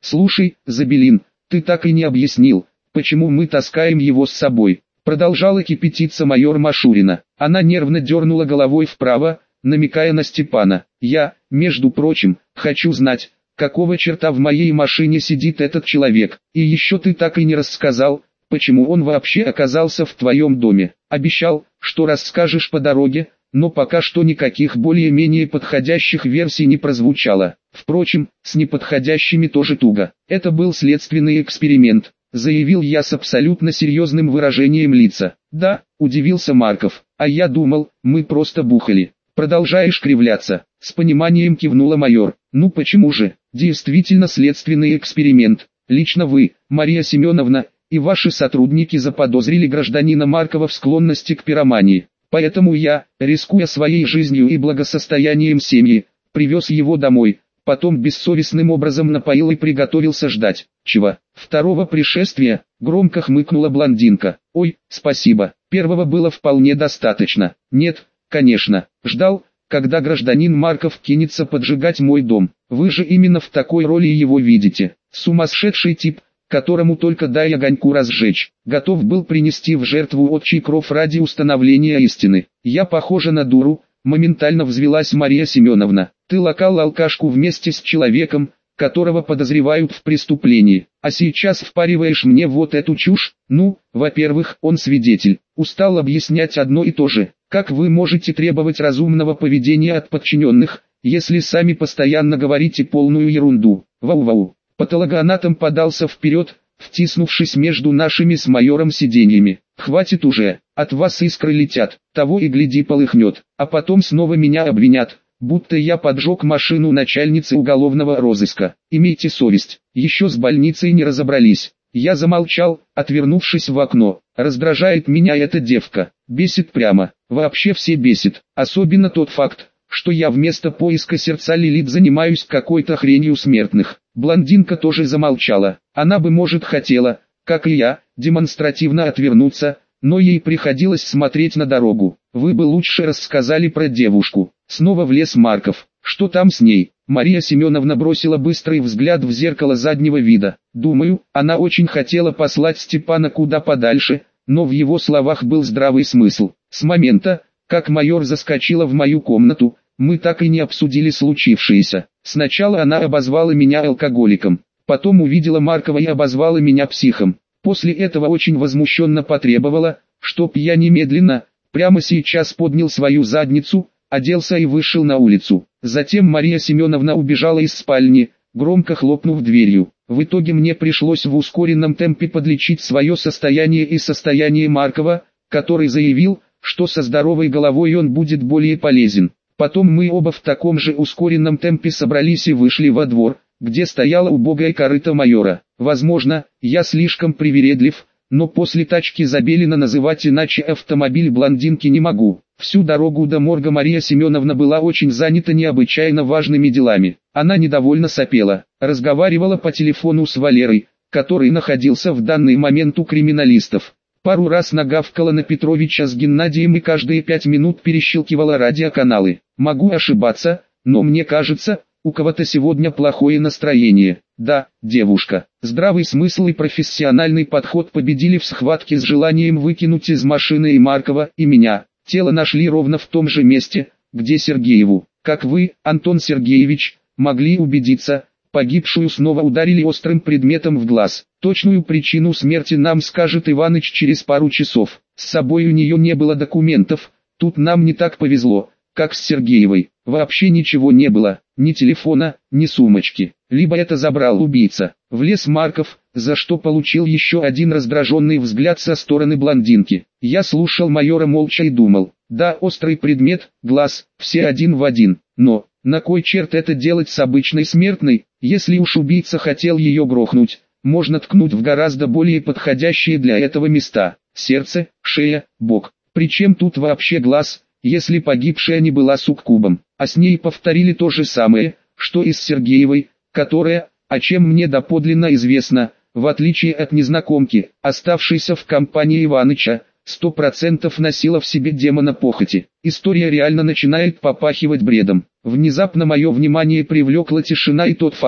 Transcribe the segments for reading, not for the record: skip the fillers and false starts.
«Слушай, Забелин, ты так и не объяснил, почему мы таскаем его с собой?» Продолжала кипятиться майор Машурина. Она нервно дернула головой вправо, намекая на Степана. «Я, между прочим, хочу знать, какого черта в моей машине сидит этот человек, и еще ты так и не рассказал, почему он вообще оказался в твоем доме. Обещал, что расскажешь по дороге, но пока что никаких более-менее подходящих версий не прозвучало. Впрочем, с неподходящими тоже туго. Это был следственный эксперимент, заявил я с абсолютно серьезным выражением лица. «Да», — удивился Марков, — «а я думал, мы просто бухали». «Продолжаешь кривляться», — с пониманием кивнула майор. «Ну почему же, действительно следственный эксперимент. Лично вы, Мария Семеновна, и ваши сотрудники заподозрили гражданина Маркова в склонности к пиромании. Поэтому я, рискуя своей жизнью и благосостоянием семьи, привез его домой, потом бессовестным образом напоил и приготовился ждать. Чего? Второго пришествия?» — громко хмыкнула блондинка. «Ой, спасибо, первого было вполне достаточно». «Нет, конечно, ждал, когда гражданин Марков кинется поджигать мой дом. Вы же именно в такой роли его видите. Сумасшедший тип, которому только дай огоньку разжечь, готов был принести в жертву отчий кров ради установления истины. Я похожа на дуру», — моментально взвилась Мария Семеновна. «Ты локал алкашку вместе с человеком, которого подозревают в преступлении, а сейчас впариваешь мне вот эту чушь? Ну, во-первых, он свидетель. Устал объяснять одно и то же. Как вы можете требовать разумного поведения от подчиненных, если сами постоянно говорите полную ерунду? Вау-вау». Патологоанатом подался вперед, втиснувшись между нашими с майором сиденьями. «Хватит уже, от вас искры летят, того и гляди полыхнет, а потом снова меня обвинят, будто я поджег машину начальницы уголовного розыска. Имейте совесть, еще с больницей не разобрались». Я замолчал, отвернувшись в окно. Раздражает меня эта девка, бесит прямо, вообще все бесит, особенно тот факт, что я вместо поиска сердца Лилит занимаюсь какой-то хренью смертных. Блондинка тоже замолчала, она бы, может, хотела, как и я, демонстративно отвернуться, но ей приходилось смотреть на дорогу. «Вы бы лучше рассказали про девушку». Снова влез Марков. «Что там с ней?» Мария Семеновна бросила быстрый взгляд в зеркало заднего вида. «Думаю, она очень хотела послать Степана куда подальше, но в его словах был здравый смысл. С момента, как майор заскочила в мою комнату, мы так и не обсудили случившееся. Сначала она обозвала меня алкоголиком, потом увидела Маркова и обозвала меня психом. После этого очень возмущенно потребовала, чтоб я немедленно, прямо сейчас поднял свою задницу, оделся и вышел на улицу. Затем Мария Семеновна убежала из спальни, громко хлопнув дверью. В итоге мне пришлось в ускоренном темпе подлечить свое состояние и состояние Маркова, который заявил, что со здоровой головой он будет более полезен. Потом мы оба в таком же ускоренном темпе собрались и вышли во двор, где стояла убогая корыта майора. Возможно, я слишком привередлив, но после тачки Забелина называть иначе автомобиль блондинки не могу. Всю дорогу до морга Мария Семеновна была очень занята необычайно важными делами. Она недовольно сопела, разговаривала по телефону с Валерой, который находился в данный момент у криминалистов. Пару раз нагавкала на Петровича с Геннадием и каждые 5 минут перещелкивала радиоканалы. Могу ошибаться, но мне кажется, у кого-то сегодня плохое настроение. Да, девушка. Здравый смысл и профессиональный подход победили в схватке с желанием выкинуть из машины и Маркова, и меня. Тело нашли ровно в том же месте, где Сергееву. Как вы, Антон Сергеевич, могли убедиться, погибшую снова ударили острым предметом в глаз. Точную причину смерти нам скажет Иваныч через пару часов. С собой у нее не было документов, тут нам не так повезло, как с Сергеевой. Вообще ничего не было, ни телефона, ни сумочки. Либо это забрал убийца. Влез Марков, за что получил еще один раздраженный взгляд со стороны блондинки. Я слушал майора молча и думал, да, острый предмет, глаз, все один в один. Но, на кой черт это делать с обычной смертной, если уж убийца хотел ее грохнуть? Можно ткнуть в гораздо более подходящие для этого места. Сердце, шея, бок. Причем тут вообще глаз, если погибшая не была суккубом. А с ней повторили то же самое, что и с Сергеевой, которая, о чем мне доподлинно известно, в отличие от незнакомки, оставшейся в компании Иваныча, 100% носила в себе демона похоти. История реально начинает попахивать бредом. Внезапно мое внимание привлекла тишина и тот факт,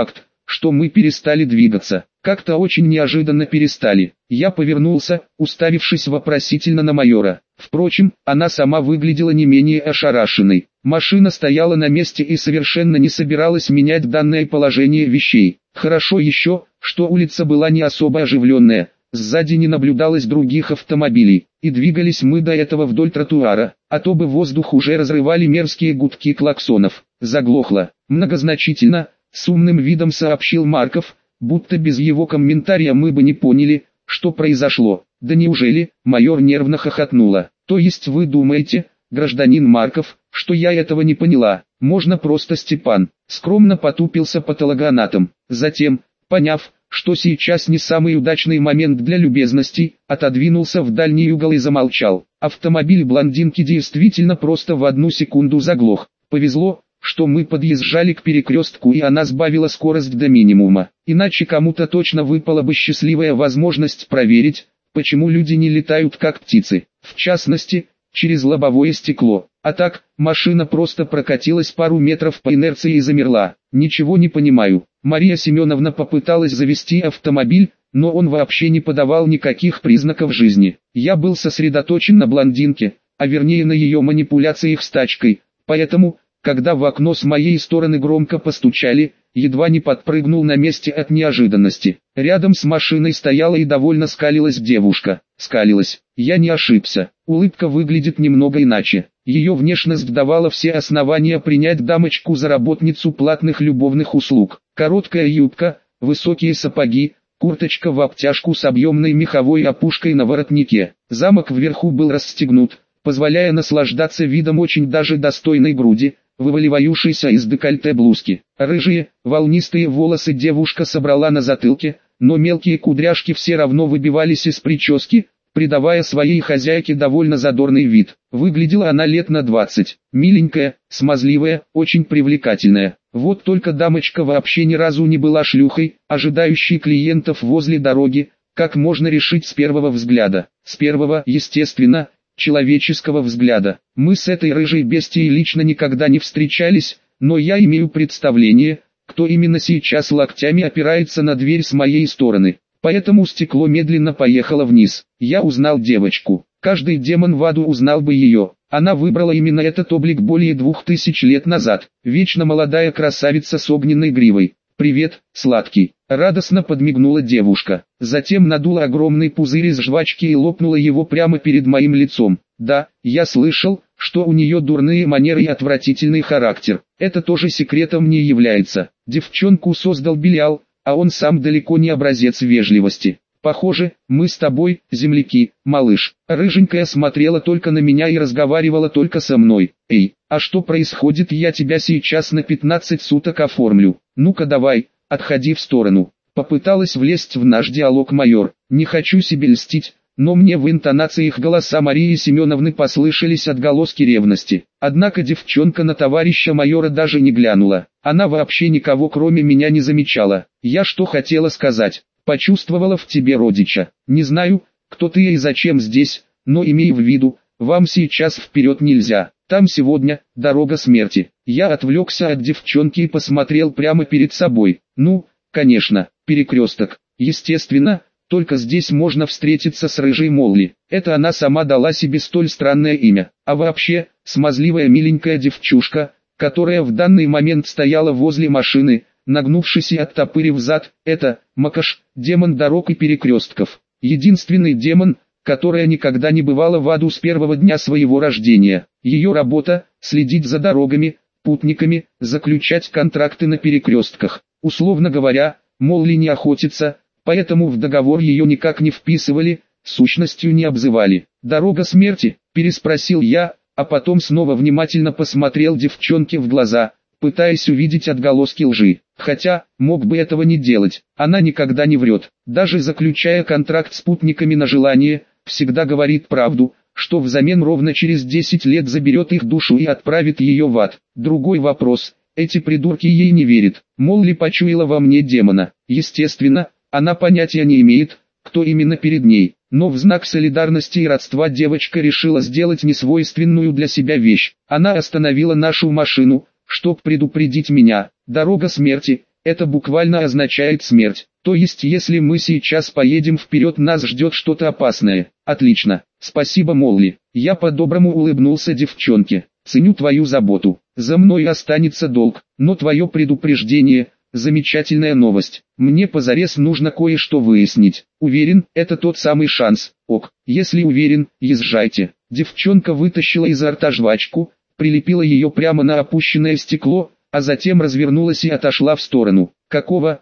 что мы перестали двигаться. Как-то очень неожиданно перестали. Я повернулся, уставившись вопросительно на майора. Впрочем, она сама выглядела не менее ошарашенной. Машина стояла на месте и совершенно не собиралась менять данное положение вещей. Хорошо еще, что улица была не особо оживленная. Сзади не наблюдалось других автомобилей, и двигались мы до этого вдоль тротуара, а то бы воздух уже разрывали мерзкие гудки клаксонов. Заглохло. Многозначительно, с умным видом сообщил Марков, будто без его комментария мы бы не поняли, что произошло. Да неужели? Майор нервно хохотнула. То есть вы думаете, гражданин Марков, что я этого не поняла? Можно просто Степан. Скромно потупился патологоанатом. Затем, поняв, что сейчас не самый удачный момент для любезностей, отодвинулся в дальний угол и замолчал. Автомобиль блондинки действительно просто в одну секунду заглох. Повезло, что мы подъезжали к перекрестку и она сбавила скорость до минимума. Иначе кому-то точно выпала бы счастливая возможность проверить, почему люди не летают как птицы. В частности, через лобовое стекло. А так, машина просто прокатилась пару метров по инерции и замерла. Ничего не понимаю. Мария Семеновна попыталась завести автомобиль, но он вообще не подавал никаких признаков жизни. Я был сосредоточен на блондинке, а вернее на ее манипуляциях с тачкой, поэтому, когда в окно с моей стороны громко постучали, едва не подпрыгнул на месте от неожиданности. Рядом с машиной стояла и довольно скалилась девушка. Скалилась. Я не ошибся. Улыбка выглядит немного иначе. Ее внешность давала все основания принять дамочку за работницу платных любовных услуг. Короткая юбка, высокие сапоги, курточка в обтяжку с объемной меховой опушкой на воротнике. Замок вверху был расстегнут, позволяя наслаждаться видом очень даже достойной груди, вываливающейся из декольте блузки. Рыжие, волнистые волосы девушка собрала на затылке, но мелкие кудряшки все равно выбивались из прически, придавая своей хозяйке довольно задорный вид. Выглядела она лет на 20, миленькая, смазливая, очень привлекательная. Вот только дамочка вообще ни разу не была шлюхой, ожидающей клиентов возле дороги, как можно решить с первого взгляда. С первого, естественно, человеческого взгляда. Мы с этой рыжей бестией лично никогда не встречались, но я имею представление, кто именно сейчас локтями опирается на дверь с моей стороны. Поэтому стекло медленно поехало вниз. Я узнал девочку. Каждый демон в аду узнал бы ее. Она выбрала именно этот облик более 2000 лет назад. Вечно молодая красавица с огненной гривой. «Привет, сладкий!» — радостно подмигнула девушка. Затем надула огромный пузырь из жвачки и лопнула его прямо перед моим лицом. Да, я слышал, что у нее дурные манеры и отвратительный характер. Это тоже секретом не является. Девчонку создал Белиал, а он сам далеко не образец вежливости. Похоже, мы с тобой, земляки, малыш. Рыженькая смотрела только на меня и разговаривала только со мной. Эй, а что происходит? Я тебя сейчас на 15 суток оформлю. Ну-ка давай, отходи в сторону. Попыталась влезть в наш диалог майор. Не хочу себе льстить, но мне в интонациях голоса Марии Семеновны послышались отголоски ревности. Однако девчонка на товарища майора даже не глянула. Она вообще никого кроме меня не замечала. Я что хотела сказать? Почувствовала в тебе родича. Не знаю, кто ты и зачем здесь, но имей в виду, вам сейчас вперед нельзя. Там сегодня дорога смерти. Я отвлекся от девчонки и посмотрел прямо перед собой. Ну, конечно, перекресток. Естественно, только здесь можно встретиться с рыжей Молли. Это она сама дала себе столь странное имя. А вообще, смазливая миленькая девчушка, которая в данный момент стояла возле машины, нагнувшись и оттопырив зад, это, Макаш, демон дорог и перекрестков. Единственный демон, которая никогда не бывала в аду с первого дня своего рождения. Ее работа – следить за дорогами, путниками, заключать контракты на перекрестках. Условно говоря, Молли не охотится, поэтому в договор ее никак не вписывали, сущностью не обзывали. «Дорога смерти?» – переспросил я, а потом снова внимательно посмотрел девчонке в глаза, пытаясь увидеть отголоски лжи. Хотя, мог бы этого не делать, она никогда не врет. Даже заключая контракт с путниками на желание, всегда говорит правду, что взамен ровно через 10 лет заберет их душу и отправит ее в ад. Другой вопрос, эти придурки ей не верят. Молли почуяла во мне демона. Естественно, она понятия не имеет, кто именно перед ней. Но в знак солидарности и родства девочка решила сделать несвойственную для себя вещь. Она остановила нашу машину, чтоб предупредить меня. Дорога смерти, это буквально означает смерть. То есть если мы сейчас поедем вперед, нас ждет что-то опасное. Отлично, спасибо, Молли. Я по-доброму улыбнулся девчонке. Ценю твою заботу. За мной останется долг, но твое предупреждение – замечательная новость. Мне позарез нужно кое-что выяснить. Уверен, это тот самый шанс. Ок, если уверен, езжайте. Девчонка вытащила изо рта жвачку, прилепила ее прямо на опущенное стекло, а затем развернулась и отошла в сторону. Какого,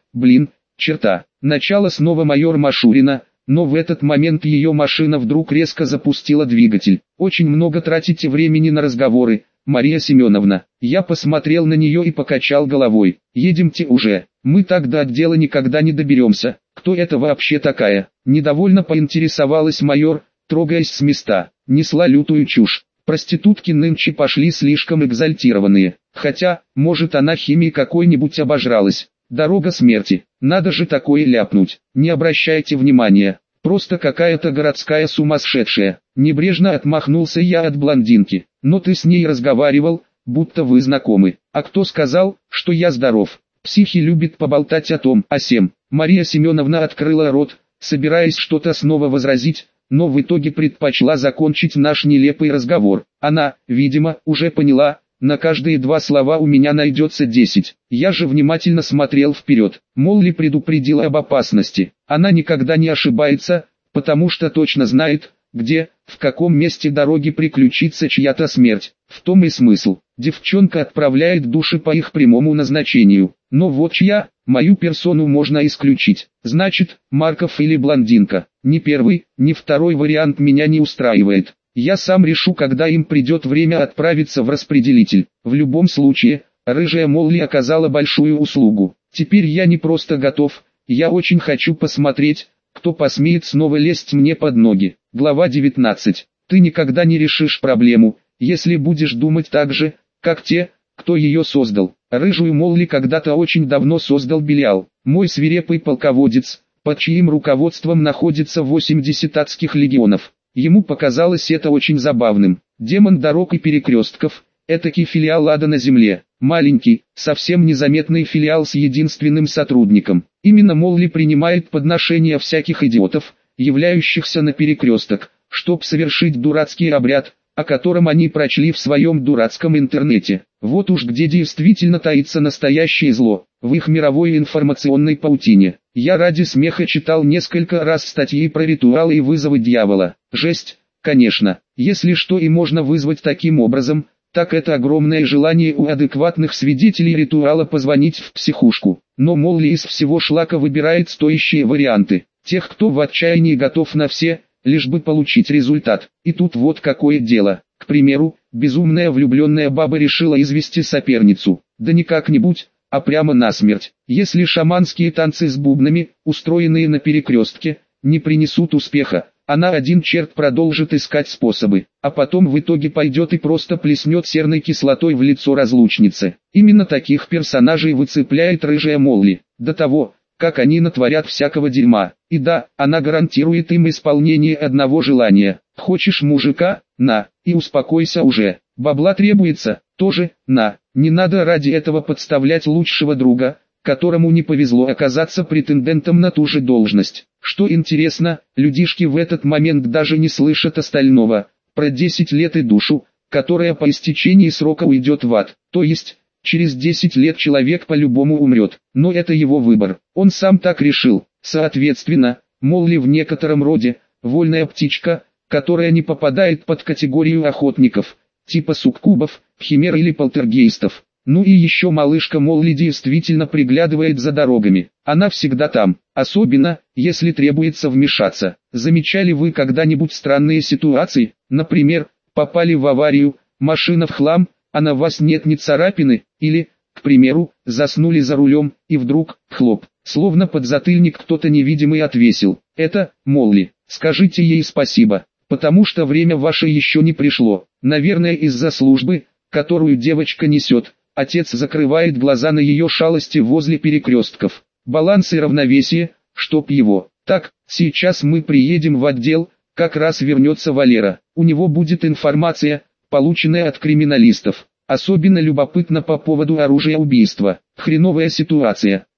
черта? Начало снова майор Машурина, но в этот момент ее машина вдруг резко запустила двигатель. Очень много тратите времени на разговоры, Мария Семеновна. Я посмотрел на нее и покачал головой. Едемте уже, мы так до отдела никогда не доберемся. Кто это вообще такая? Недовольно поинтересовалась майор, трогаясь с места. Несла лютую чушь. Проститутки нынче пошли слишком экзальтированные. Хотя, может, она химией какой-нибудь обожралась. Дорога смерти. Надо же такое ляпнуть. Не обращайте внимания. Просто какая-то городская сумасшедшая. Небрежно отмахнулся я от блондинки. Но ты с ней разговаривал, будто вы знакомы. А кто сказал, что я здоров? Психи любят поболтать о том, о сем. Мария Семеновна открыла рот, собираясь что-то снова возразить, но в итоге предпочла закончить наш нелепый разговор. Она, видимо, уже поняла, на каждые два слова у меня найдется 10. Я же внимательно смотрел вперед. Молли предупредила об опасности. Она никогда не ошибается, потому что точно знает, где, в каком месте дороги приключится чья-то смерть. В том и смысл. Девчонка отправляет души по их прямому назначению. Но вот чья, мою персону можно исключить. Значит, Марков или блондинка. Ни первый, ни второй вариант меня не устраивает. Я сам решу, когда им придет время отправиться в распределитель. В любом случае, рыжая Молли оказала большую услугу. Теперь я не просто готов, я очень хочу посмотреть, кто посмеет снова лезть мне под ноги. Глава 19. Ты никогда не решишь проблему, если будешь думать так же, как те, кто ее создал. Рыжую Молли когда-то очень давно создал Белиал, мой свирепый полководец, под чьим руководством находится 80 адских легионов. Ему показалось это очень забавным. Демон дорог и перекрестков, этакий филиал ада на земле. Маленький, совсем незаметный филиал с единственным сотрудником. Именно Молли принимает подношения всяких идиотов, являющихся на перекресток, чтоб совершить дурацкий обряд, о котором они прочли в своем дурацком интернете. Вот уж где действительно таится настоящее зло, в их мировой информационной паутине. Я ради смеха читал несколько раз статьи про ритуалы и вызовы дьявола. Жесть, конечно. Если что и можно вызвать таким образом, так это огромное желание у адекватных свидетелей ритуала позвонить в психушку. Но Молли из всего шлака выбирает стоящие варианты. Тех, кто в отчаянии готов на все, лишь бы получить результат. И тут вот какое дело. К примеру, безумная влюбленная баба решила извести соперницу. Да не как-нибудь, а прямо насмерть. Если шаманские танцы с бубнами, устроенные на перекрестке, не принесут успеха, она один черт продолжит искать способы, а потом в итоге пойдет и просто плеснет серной кислотой в лицо разлучницы. Именно таких персонажей выцепляет рыжая Молли. До того, как они натворят всякого дерьма. И да, она гарантирует им исполнение одного желания. Хочешь мужика? На, и успокойся уже. Бабла требуется? Тоже, на. Не надо ради этого подставлять лучшего друга, которому не повезло оказаться претендентом на ту же должность. Что интересно, людишки в этот момент даже не слышат остального, про 10 лет и душу, которая по истечении срока уйдет в ад. То есть, через 10 лет человек по-любому умрет, но это его выбор, он сам так решил. Соответственно, Молли в некотором роде, вольная птичка, которая не попадает под категорию охотников, типа суккубов, химер или полтергейстов. Ну и еще малышка Молли действительно приглядывает за дорогами. Она всегда там, особенно, если требуется вмешаться. Замечали вы когда-нибудь странные ситуации? Например, попали в аварию, машина в хлам, а на вас нет ни царапины, или, к примеру, заснули за рулем, и вдруг, хлоп, словно подзатыльник кто-то невидимый отвесил. Это, Молли, скажите ей спасибо, потому что время ваше еще не пришло. Наверное, из-за службы, которую девочка несет. Отец закрывает глаза на ее шалости возле перекрестков. Баланс и равновесие, чтоб его. Так, сейчас мы приедем в отдел, как раз вернется Валера. У него будет информация, полученная от криминалистов. Особенно любопытно по поводу оружия убийства. Хреновая ситуация.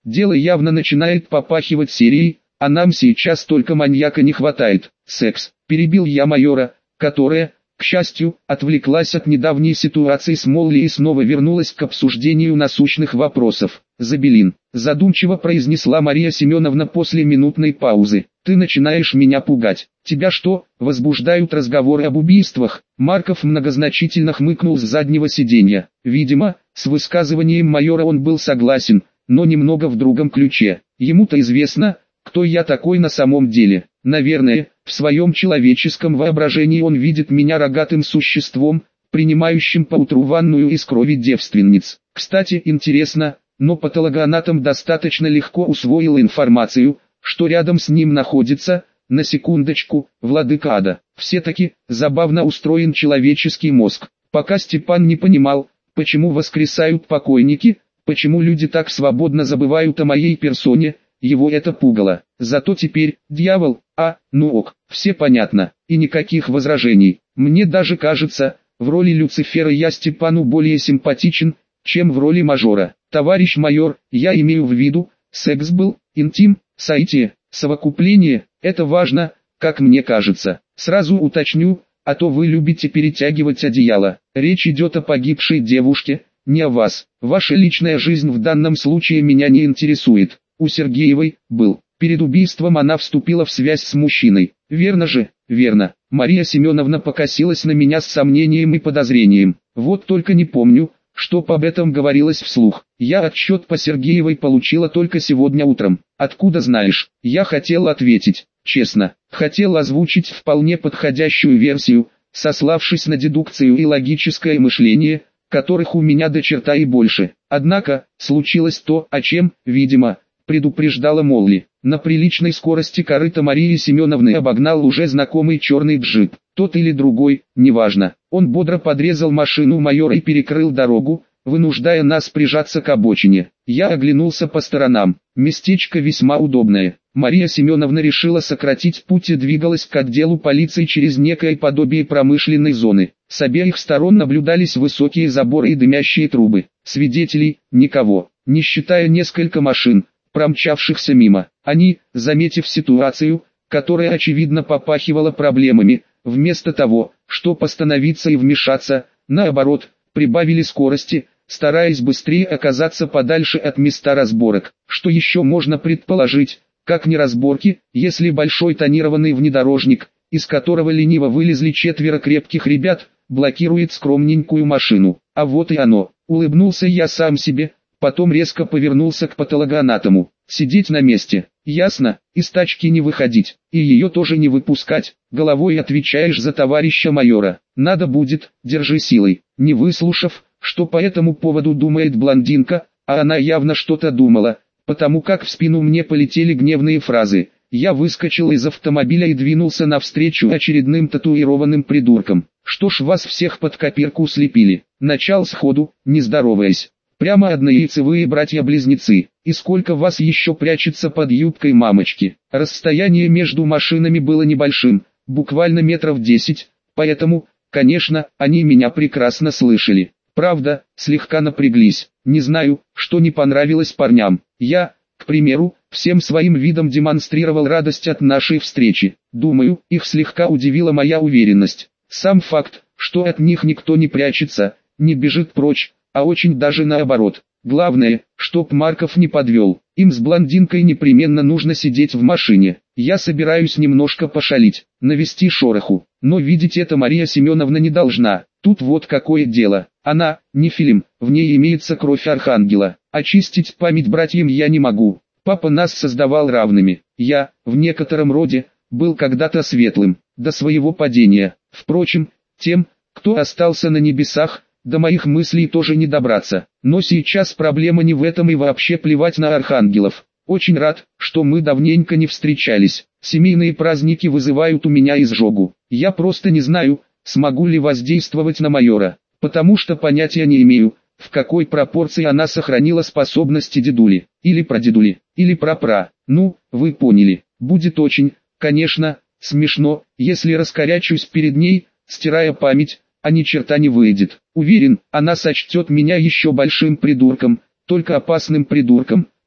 Дело явно начинает попахивать серией, а нам сейчас только маньяка не хватает. Секс. Перебил я майора, которая, к счастью, отвлеклась от недавней ситуации с Молли и снова вернулась к обсуждению насущных вопросов. Забелин. Задумчиво произнесла Мария Семеновна после минутной паузы. Ты начинаешь меня пугать. Тебя что, возбуждают разговоры об убийствах? Марков многозначительно хмыкнул с заднего сиденья. Видимо, с высказыванием майора он был согласен, но немного в другом ключе. Ему-то известно, кто я такой на самом деле. Наверное, в своем человеческом воображении он видит меня рогатым существом, принимающим поутру ванную из крови девственниц. Кстати, интересно, но патологоанатом достаточно легко усвоил информацию, что рядом с ним находится, на секундочку, владыка ада. Все-таки забавно устроен человеческий мозг. Пока Степан не понимал, почему воскресают покойники, почему люди так свободно забывают о моей персоне, его это пугало. Зато теперь, дьявол, ну ок, все понятно, и никаких возражений. Мне даже кажется, в роли Люцифера я Степану более симпатичен, чем в роли мажора. Товарищ майор, я имею в виду, секс был, интим, соитие, совокупление, это важно, как мне кажется. Сразу уточню, а то вы любите перетягивать одеяло. Речь идет о погибшей девушке, не о вас. Ваша личная жизнь в данном случае меня не интересует. У Сергеевой был. Перед убийством она вступила в связь с мужчиной. Верно же? Верно. Мария Семеновна покосилась на меня с сомнением и подозрением. Вот только не помню, чтоб об этом говорилось вслух. Я отчет по Сергеевой получила только сегодня утром. Откуда знаешь? Я хотел ответить. Честно, хотел озвучить вполне подходящую версию, сославшись на дедукцию и логическое мышление, которых у меня до черта и больше. Однако, случилось то, о чем, видимо, предупреждала Молли. На приличной скорости корыто Марии Семеновны обогнал уже знакомый черный джип. Тот или другой, неважно. Он бодро подрезал машину майора и перекрыл дорогу, вынуждая нас прижаться к обочине. Я оглянулся по сторонам. Местечко весьма удобное. Мария Семеновна решила сократить путь и двигалась к отделу полиции через некое подобие промышленной зоны. С обеих сторон наблюдались высокие заборы и дымящие трубы. Свидетелей – никого, не считая несколько машин, промчавшихся мимо. Они, заметив ситуацию, которая очевидно попахивала проблемами, вместо того, чтобы остановиться и вмешаться, наоборот, прибавили скорости, стараясь быстрее оказаться подальше от места разборок. Что еще можно предположить, как не разборки, если большой тонированный внедорожник, из которого лениво вылезли 4 крепких ребят, блокирует скромненькую машину. А вот и оно. Улыбнулся я сам себе, потом резко повернулся к патологоанатому. Сидеть на месте, ясно, из тачки не выходить, и ее тоже не выпускать. Головой отвечаешь за товарища майора. Надо будет, держи силой. Не выслушав, что по этому поводу думает блондинка, а она явно что-то думала, потому как в спину мне полетели гневные фразы. Я выскочил из автомобиля и двинулся навстречу очередным татуированным придуркам. Что ж вас всех под копирку слепили? Начал сходу, не здороваясь. Прямо однояйцевые братья-близнецы. И сколько вас еще прячется под юбкой мамочки? Расстояние между машинами было небольшим, буквально метров 10, поэтому, конечно, они меня прекрасно слышали. Правда, слегка напряглись. Не знаю, что не понравилось парням. Я, к примеру, всем своим видом демонстрировал радость от нашей встречи. Думаю, их слегка удивила моя уверенность. Сам факт, что от них никто не прячется, не бежит прочь, а очень даже наоборот. Главное, чтоб Марков не подвел. Им с блондинкой непременно нужно сидеть в машине. Я собираюсь немножко пошалить, навести шороху. Но видеть это Мария Семеновна не должна. Тут вот какое дело. Она, не фильм, в ней имеется кровь архангела. Очистить память братьям я не могу. Папа нас создавал равными. Я, в некотором роде, был когда-то светлым, до своего падения. Впрочем, тем, кто остался на небесах, до моих мыслей тоже не добраться. Но сейчас проблема не в этом и вообще плевать на архангелов. Очень рад, что мы давненько не встречались. Семейные праздники вызывают у меня изжогу. Я просто не знаю, смогу ли воздействовать на майора, потому что понятия не имею, в какой пропорции она сохранила способности дедули, или прадедули, или прапра. Ну, вы поняли. Будет очень, конечно, смешно, если раскорячусь перед ней, стирая память, а ни черта не выйдет. Уверен, она сочтет меня еще большим придурком, только опасным придурком,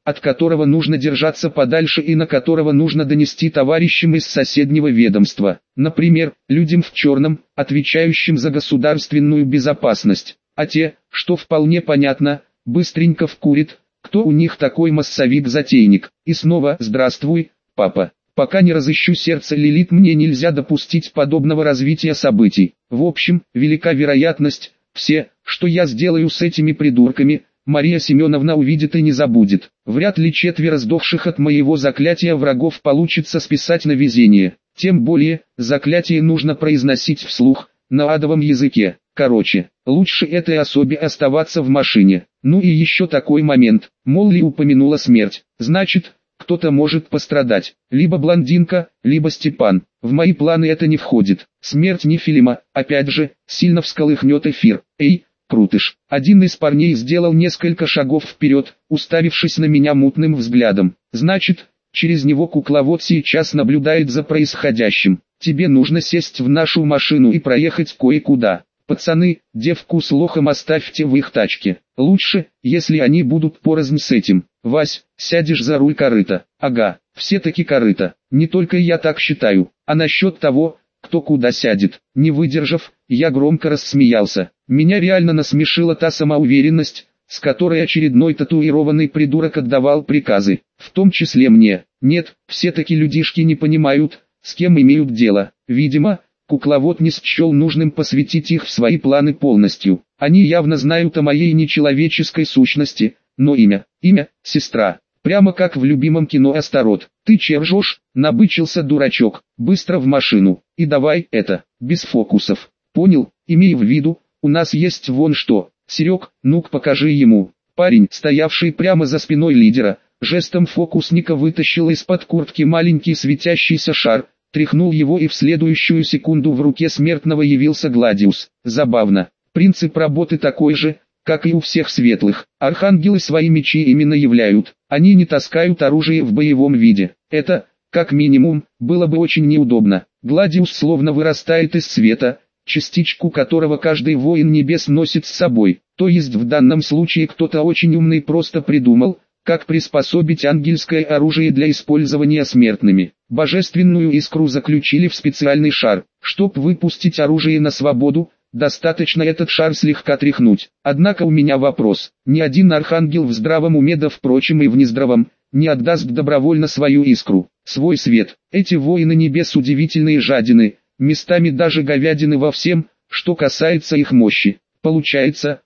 от которого нужно держаться подальше и на которого нужно донести товарищам из соседнего ведомства. Например, людям в черном, отвечающим за государственную безопасность. А те, что вполне понятно, быстренько вкурит, кто у них такой массовик-затейник. И снова «Здравствуй, папа». Пока не разыщу сердце Лилит, мне нельзя допустить подобного развития событий. В общем, велика вероятность, все, что я сделаю с этими придурками, Мария Семеновна увидит и не забудет. Вряд ли 4 сдохших от моего заклятия врагов получится списать на везение. Тем более, заклятие нужно произносить вслух, на адовом языке. Короче, лучше этой особе оставаться в машине. Ну и еще такой момент. Молли упомянула смерть. Значит, кто-то может пострадать. Либо блондинка, либо Степан. В мои планы это не входит. Смерть Нефилима, опять же, сильно всколыхнет эфир. Эй, крутыш. Один из парней сделал несколько шагов вперед, уставившись на меня мутным взглядом. Значит, через него кукловод сейчас наблюдает за происходящим. Тебе нужно сесть в нашу машину и проехать кое-куда. Пацаны, девку с лохом оставьте в их тачке. Лучше, если они будут порознь с этим. Вась, сядешь за руль корыта. Ага, все-таки корыта. Не только я так считаю. А насчет того, кто куда сядет. Не выдержав, я громко рассмеялся. Меня реально насмешила та самоуверенность, с которой очередной татуированный придурок отдавал приказы. В том числе мне. Нет, все-таки людишки не понимают, с кем имеют дело. Видимо, кукловод не счел нужным посвятить их в свои планы полностью. Они явно знают о моей нечеловеческой сущности, но имя, сестра. Прямо как в любимом кино «Астарот». Ты че ржешь? Набычился дурачок. Быстро в машину. И давай это, без фокусов. Понял, имей в виду, у нас есть вон что. Серег, ну-ка покажи ему. Парень, стоявший прямо за спиной лидера, жестом фокусника вытащил из-под куртки маленький светящийся шар, тряхнул его, и в следующую секунду в руке смертного явился Гладиус. Забавно. Принцип работы такой же, как и у всех светлых. Архангелы свои мечи именно являют. Они не таскают оружие в боевом виде. Это, как минимум, было бы очень неудобно. Гладиус словно вырастает из света, частичку которого каждый воин небес носит с собой. То есть в данном случае кто-то очень умный просто придумал, как приспособить ангельское оружие для использования смертными. Божественную искру заключили в специальный шар. Чтоб выпустить оружие на свободу, достаточно этот шар слегка тряхнуть. Однако у меня вопрос. Ни один архангел в здравом уме, да впрочем и в нездравом, не отдаст добровольно свою искру, свой свет. Эти воины небес удивительные жадины, местами даже говядины во всем, что касается их мощи. Получается,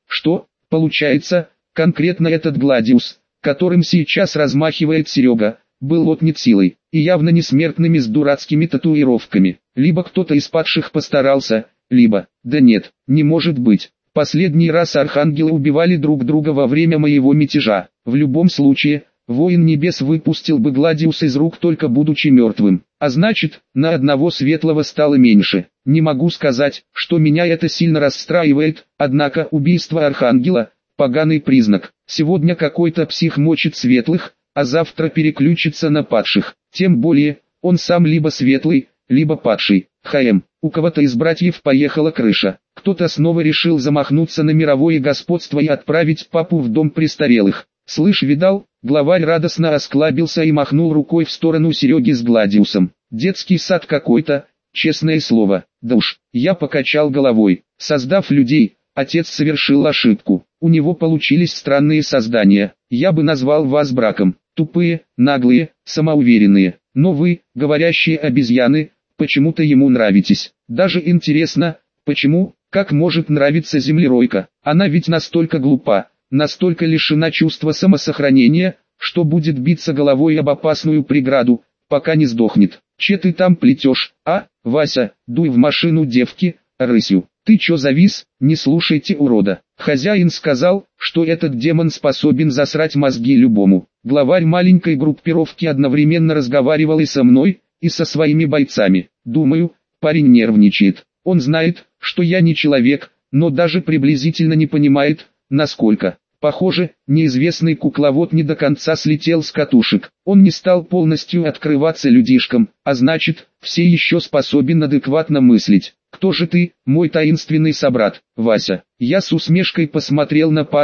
конкретно этот Гладиус, которым сейчас размахивает Серега, был отнят силой, и явно не смертными с дурацкими татуировками. Либо кто-то из падших постарался, либо, да нет, не может быть. Последний раз архангелы убивали друг друга во время моего мятежа. В любом случае, воин небес выпустил бы Гладиус из рук, только будучи мертвым. А значит, на одного светлого стало меньше. Не могу сказать, что меня это сильно расстраивает, однако убийство архангела – поганый признак. Сегодня какой-то псих мочит светлых, а завтра переключится на падших. Тем более, он сам либо светлый, либо падший. У кого-то из братьев поехала крыша. Кто-то снова решил замахнуться на мировое господство и отправить папу в дом престарелых. «Слышь, видал?» Главарь радостно осклабился и махнул рукой в сторону Сереги с Гладиусом. «Детский сад какой-то, честное слово». Да уж, я покачал головой. Создав людей, отец совершил ошибку. У него получились странные создания. Я бы назвал вас браком. Тупые, наглые, самоуверенные. Но вы, говорящие обезьяны, почему-то ему нравитесь. Даже интересно, почему, как может нравиться землеройка? Она ведь настолько глупа, настолько лишена чувства самосохранения, что будет биться головой об опасную преграду, пока не сдохнет. Че ты там плетешь, а, Вася? Дуй в машину девки, рысью. Ты чё завис? Не слушайте урода. Хозяин сказал, что этот демон способен засрать мозги любому. Главарь маленькой группировки одновременно разговаривал и со мной, и со своими бойцами. Думаю, парень нервничает. Он знает, что я не человек, но даже приблизительно не понимает, насколько. Похоже, неизвестный кукловод не до конца слетел с катушек. Он не стал полностью открываться людишкам, а значит, все еще способен адекватно мыслить. «Кто же ты, мой таинственный собрат, Вася?» Я с усмешкой посмотрел на парня,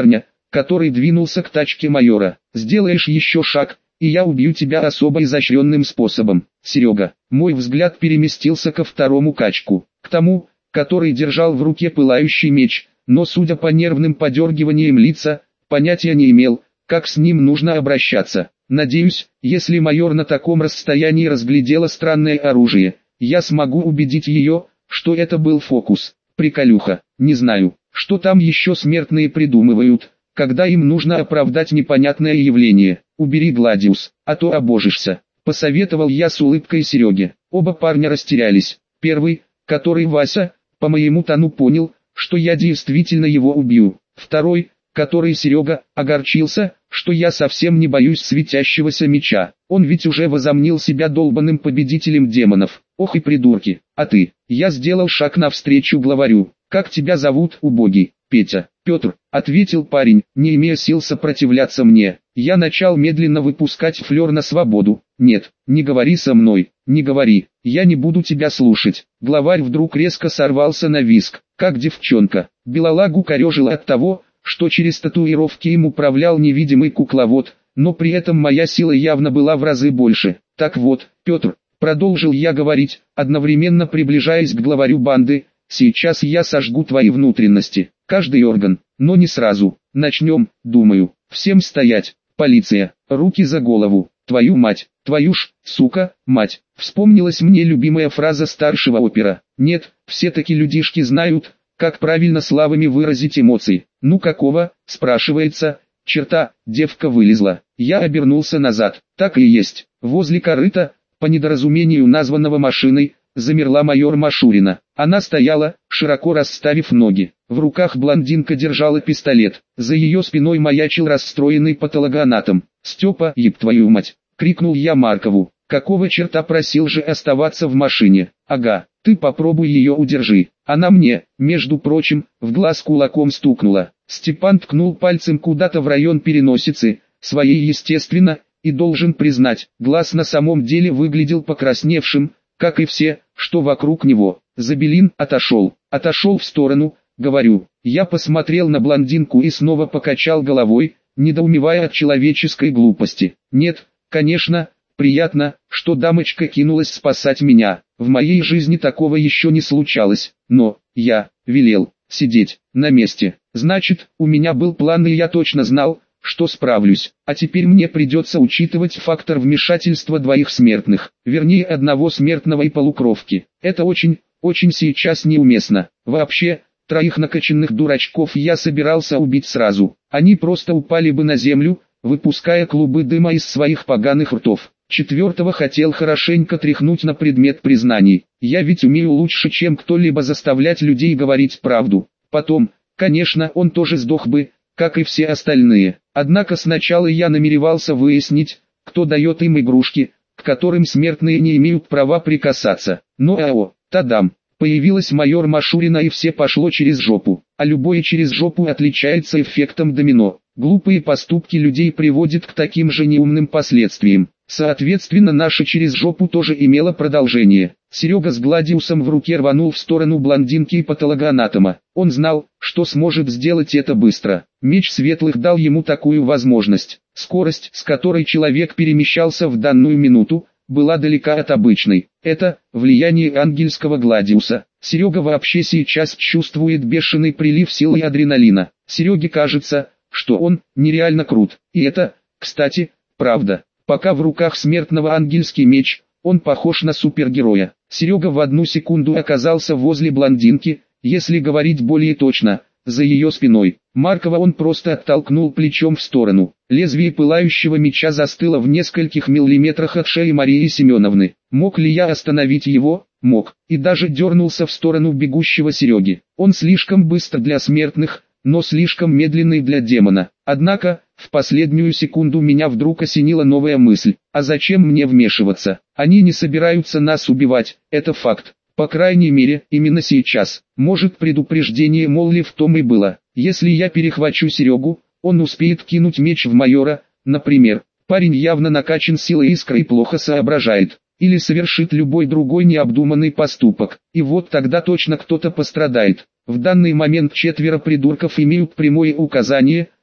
который двинулся к тачке майора. «Сделаешь еще шаг, и я убью тебя особо изощренным способом, Серега». Мой взгляд переместился ко второму качку, к тому, который держал в руке пылающий меч, но судя по нервным подергиваниям лица, понятия не имел, как с ним нужно обращаться. Надеюсь, если майор на таком расстоянии разглядела странное оружие, я смогу убедить ее, что это был фокус. Приколюха. Не знаю, что там еще смертные придумывают, когда им нужно оправдать непонятное явление. «Убери Гладиус, а то обожишься», — посоветовал я с улыбкой Сереге. Оба парня растерялись. Первый, который Вася, по моему тону понял, что я действительно его убью. Второй, который Серега, огорчился, что я совсем не боюсь светящегося меча. Он ведь уже возомнил себя долбанным победителем демонов. Ох и придурки. А ты? Я сделал шаг навстречу главарю. «Как тебя зовут, убогий?» «Петя». «Петр», — ответил парень, не имея сил сопротивляться мне. Я начал медленно выпускать флер на свободу. «Нет, не говори со мной, не говори, я не буду тебя слушать». Главарь вдруг резко сорвался на визг, как девчонка. Белолагу корежило от того, что через татуировки им управлял невидимый кукловод, но при этом моя сила явно была в разы больше. «Так вот, Петр», — продолжил я говорить, одновременно приближаясь к главарю банды, «сейчас я сожгу твои внутренности, каждый орган, но не сразу. Начнем, думаю. Всем стоять. Полиция, руки за голову. Твою мать, твою ж, сука, мать». Вспомнилась мне любимая фраза старшего опера. Нет, все-таки людишки знают, как правильно словами выразить эмоции. «Ну какого?» – спрашивается. «Черта, девка вылезла». Я обернулся назад. Так и есть. Возле корыта, по недоразумению названного машиной, замерла майор Машурина. Она стояла, широко расставив ноги. В руках блондинка держала пистолет. За ее спиной маячил расстроенный патологоанатом. «Степа, еб твою мать!» — крикнул я Маркову. «Какого черта просил же оставаться в машине?» «Ага, ты попробуй ее удержи». Она мне, между прочим, в глаз кулаком стукнула. Степан ткнул пальцем куда-то в район переносицы, своей естественно, и должен признать, глаз на самом деле выглядел покрасневшим, как и все, что вокруг него. Забелин отошел в сторону, говорю. Я посмотрел на блондинку и снова покачал головой, недоумевая от человеческой глупости. Нет, конечно, приятно, что дамочка кинулась спасать меня. В моей жизни такого еще не случалось, но я велел сидеть на месте. Значит, у меня был план, и я точно знал, что справлюсь. А теперь мне придется учитывать фактор вмешательства двоих смертных, вернее одного смертного и полукровки. Это очень сейчас неуместно. Вообще, троих накачанных дурачков я собирался убить сразу. Они просто упали бы на землю, выпуская клубы дыма из своих поганых ртов. Четвертого хотел хорошенько тряхнуть на предмет признаний. Я ведь умею лучше, чем кто-либо заставлять людей говорить правду. Потом, конечно, он тоже сдох бы, как и все остальные. Однако сначала я намеревался выяснить, кто дает им игрушки, к которым смертные не имеют права прикасаться. Но тадам, появилась майор Машурина, и все пошло через жопу. А любое через жопу отличается эффектом домино. Глупые поступки людей приводят к таким же неумным последствиям. Соответственно, наше через жопу тоже имело продолжение. Серега с Гладиусом в руке рванул в сторону блондинки и патологоанатома. Он знал, что сможет сделать это быстро. Меч светлых дал ему такую возможность. Скорость, с которой человек перемещался в данную минуту, была далека от обычной. Это влияние ангельского Гладиуса. Серега вообще сейчас чувствует бешеный прилив сил и адреналина. Сереге кажется, что он нереально крут. И это, кстати, правда. Пока в руках смертного ангельский меч, он похож на супергероя. Серега в одну секунду оказался возле блондинки, если говорить более точно, за ее спиной. Маркова он просто оттолкнул плечом в сторону. Лезвие пылающего меча застыло в нескольких миллиметрах от шеи Марии Семеновны. Мог ли я остановить его? Мог. И даже дернулся в сторону бегущего Сереги. Он слишком быстр для смертных, но слишком медленный для демона. Однако, в последнюю секунду меня вдруг осенила новая мысль. А зачем мне вмешиваться? Они не собираются нас убивать, это факт. По крайней мере, именно сейчас. Может, предупреждение Молли в том и было. Если я перехвачу Серегу, он успеет кинуть меч в майора, например. Парень явно накачан силой искры и плохо соображает. Или совершит любой другой необдуманный поступок. И вот тогда точно кто-то пострадает. В данный момент четверо придурков имеют прямое указание,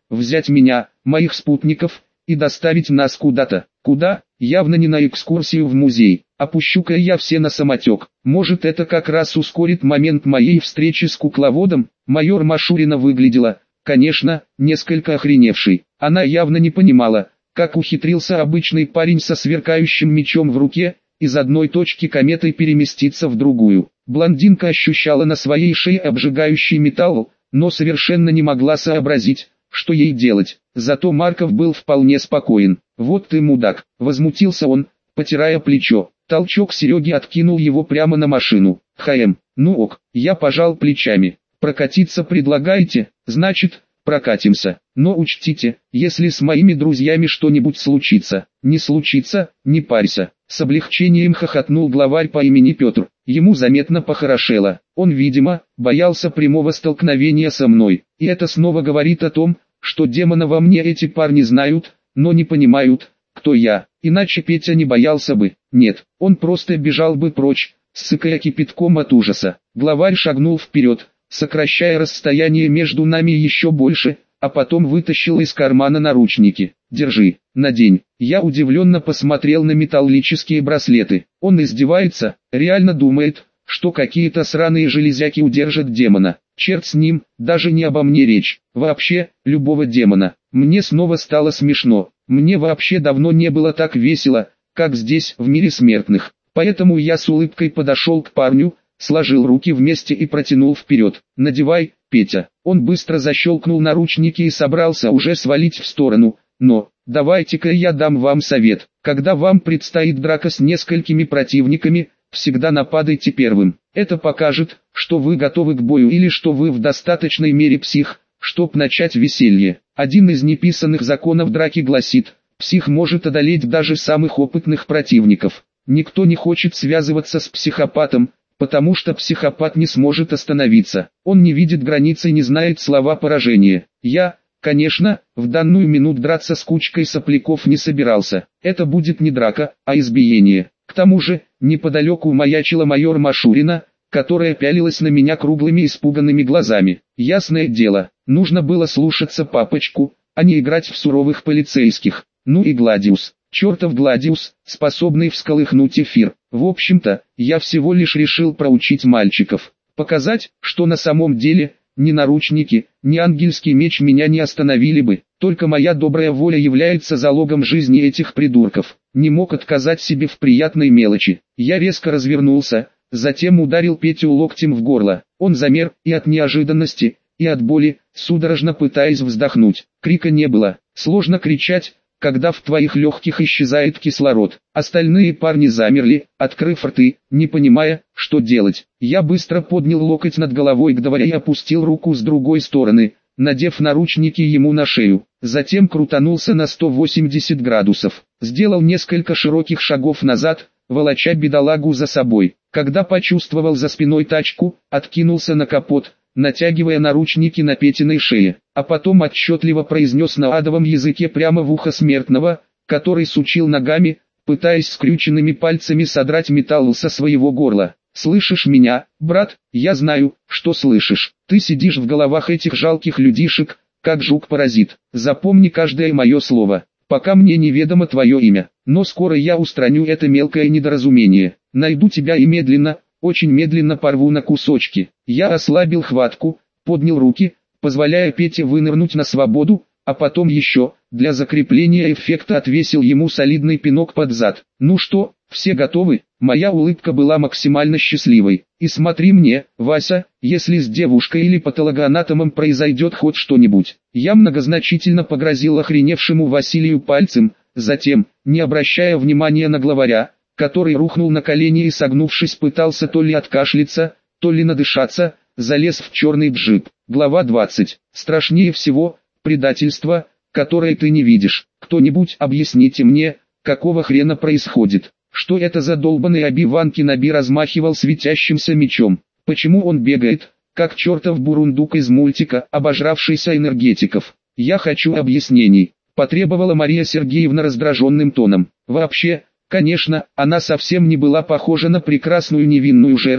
взять меня, моих спутников, и доставить нас куда-то. Куда? Явно не на экскурсию в музей. Опущу-ка я все на самотек. Может, это как раз ускорит момент моей встречи с кукловодом? Майор Машурина выглядела, конечно, несколько охреневшей. Она явно не понимала, как ухитрился обычный парень со сверкающим мечом в руке, из одной точки кометой переместиться в другую. Блондинка ощущала на своей шее обжигающий металл, но совершенно не могла сообразить, что ей делать. Зато Марков был вполне спокоен. «Вот ты мудак», — возмутился он, потирая плечо. Толчок Сереги откинул его прямо на машину. Ну ок, я пожал плечами. «Прокатиться предлагаете? Значит, прокатимся. Но учтите, если с моими друзьями что-нибудь случится». «Не случится, не парься». С облегчением хохотнул главарь по имени Петр. Ему заметно похорошело. Он, видимо, боялся прямого столкновения со мной. И это снова говорит о том, что демона во мне эти парни знают, но не понимают, кто я. Иначе Петя не боялся бы. Нет, он просто бежал бы прочь, ссыкая кипятком от ужаса. Главарь шагнул вперед, сокращая расстояние между нами еще больше, а потом вытащил из кармана наручники. «Держи, надень». Я удивленно посмотрел на металлические браслеты. Он издевается, реально думает, что какие-то сраные железяки удержат демона. Черт с ним, даже не обо мне речь. Вообще, любого демона. Мне снова стало смешно. Мне вообще давно не было так весело, как здесь, в мире смертных. Поэтому я с улыбкой подошел к парню, сложил руки вместе и протянул вперед. «Надевай, Петя». Он быстро защелкнул наручники и собрался уже свалить в сторону. «Но, давайте-ка я дам вам совет. Когда вам предстоит драка с несколькими противниками, всегда нападайте первым. Это покажет, что вы готовы к бою или что вы в достаточной мере псих, чтоб начать веселье. Один из неписанных законов драки гласит, псих может одолеть даже самых опытных противников. Никто не хочет связываться с психопатом, потому что психопат не сможет остановиться. Он не видит границ и не знает слова поражения. Я, конечно, в данную минуту драться с кучкой сопляков не собирался. Это будет не драка, а избиение. К тому же, неподалеку маячила майор Машурина, которая пялилась на меня круглыми испуганными глазами. Ясное дело, нужно было слушаться папочку, а не играть в суровых полицейских. Ну и Гладиус, чертов Гладиус, способный всколыхнуть эфир. В общем-то, я всего лишь решил проучить мальчиков. Показать, что на самом деле, ни наручники, ни ангельский меч меня не остановили бы. Только моя добрая воля является залогом жизни этих придурков. Не мог отказать себе в приятной мелочи. Я резко развернулся, затем ударил Петю локтем в горло. Он замер, и от неожиданности, и от боли, судорожно пытаясь вздохнуть. Крика не было. Сложно кричать, когда в твоих легких исчезает кислород. Остальные парни замерли, открыв рты, не понимая, что делать. Я быстро поднял локоть над головой Гдоваря и опустил руку с другой стороны, надев наручники ему на шею. Затем крутанулся на 180 градусов. Сделал несколько широких шагов назад, волоча бедолагу за собой. Когда почувствовал за спиной тачку, откинулся на капот, натягивая наручники на Петиной шее, а потом отчетливо произнес на адовом языке прямо в ухо смертного, который сучил ногами, пытаясь скрюченными пальцами содрать металл со своего горла. «Слышишь меня, брат? Я знаю, что слышишь. Ты сидишь в головах этих жалких людишек, как жук-паразит. Запомни каждое мое слово. Пока мне неведомо твое имя, но скоро я устраню это мелкое недоразумение. Найду тебя и медленно, очень медленно порву на кусочки». Я ослабил хватку, поднял руки, позволяя Пете вынырнуть на свободу, а потом еще, для закрепления эффекта отвесил ему солидный пинок под зад. «Ну что, все готовы?» Моя улыбка была максимально счастливой. «И смотри мне, Вася, если с девушкой или патологоанатомом произойдет хоть что-нибудь». Я многозначительно погрозил охреневшему Василию пальцем, затем, не обращая внимания на главаря, который рухнул на колени и, согнувшись, пытался то ли откашляться, то ли надышаться, залез в черный джип. Глава 20. Страшнее всего предательство, которое ты не видишь. Кто-нибудь объясните мне, какого хрена происходит? Что это за долбаный Оби-Ван Кеноби размахивал светящимся мечом? Почему он бегает, как чертов бурундук из мультика, обожравшийся энергетиков? Я хочу объяснений, потребовала Мария Сергеевна раздраженным тоном. Вообще, конечно, она совсем не была похожа на прекрасную невинную жертву,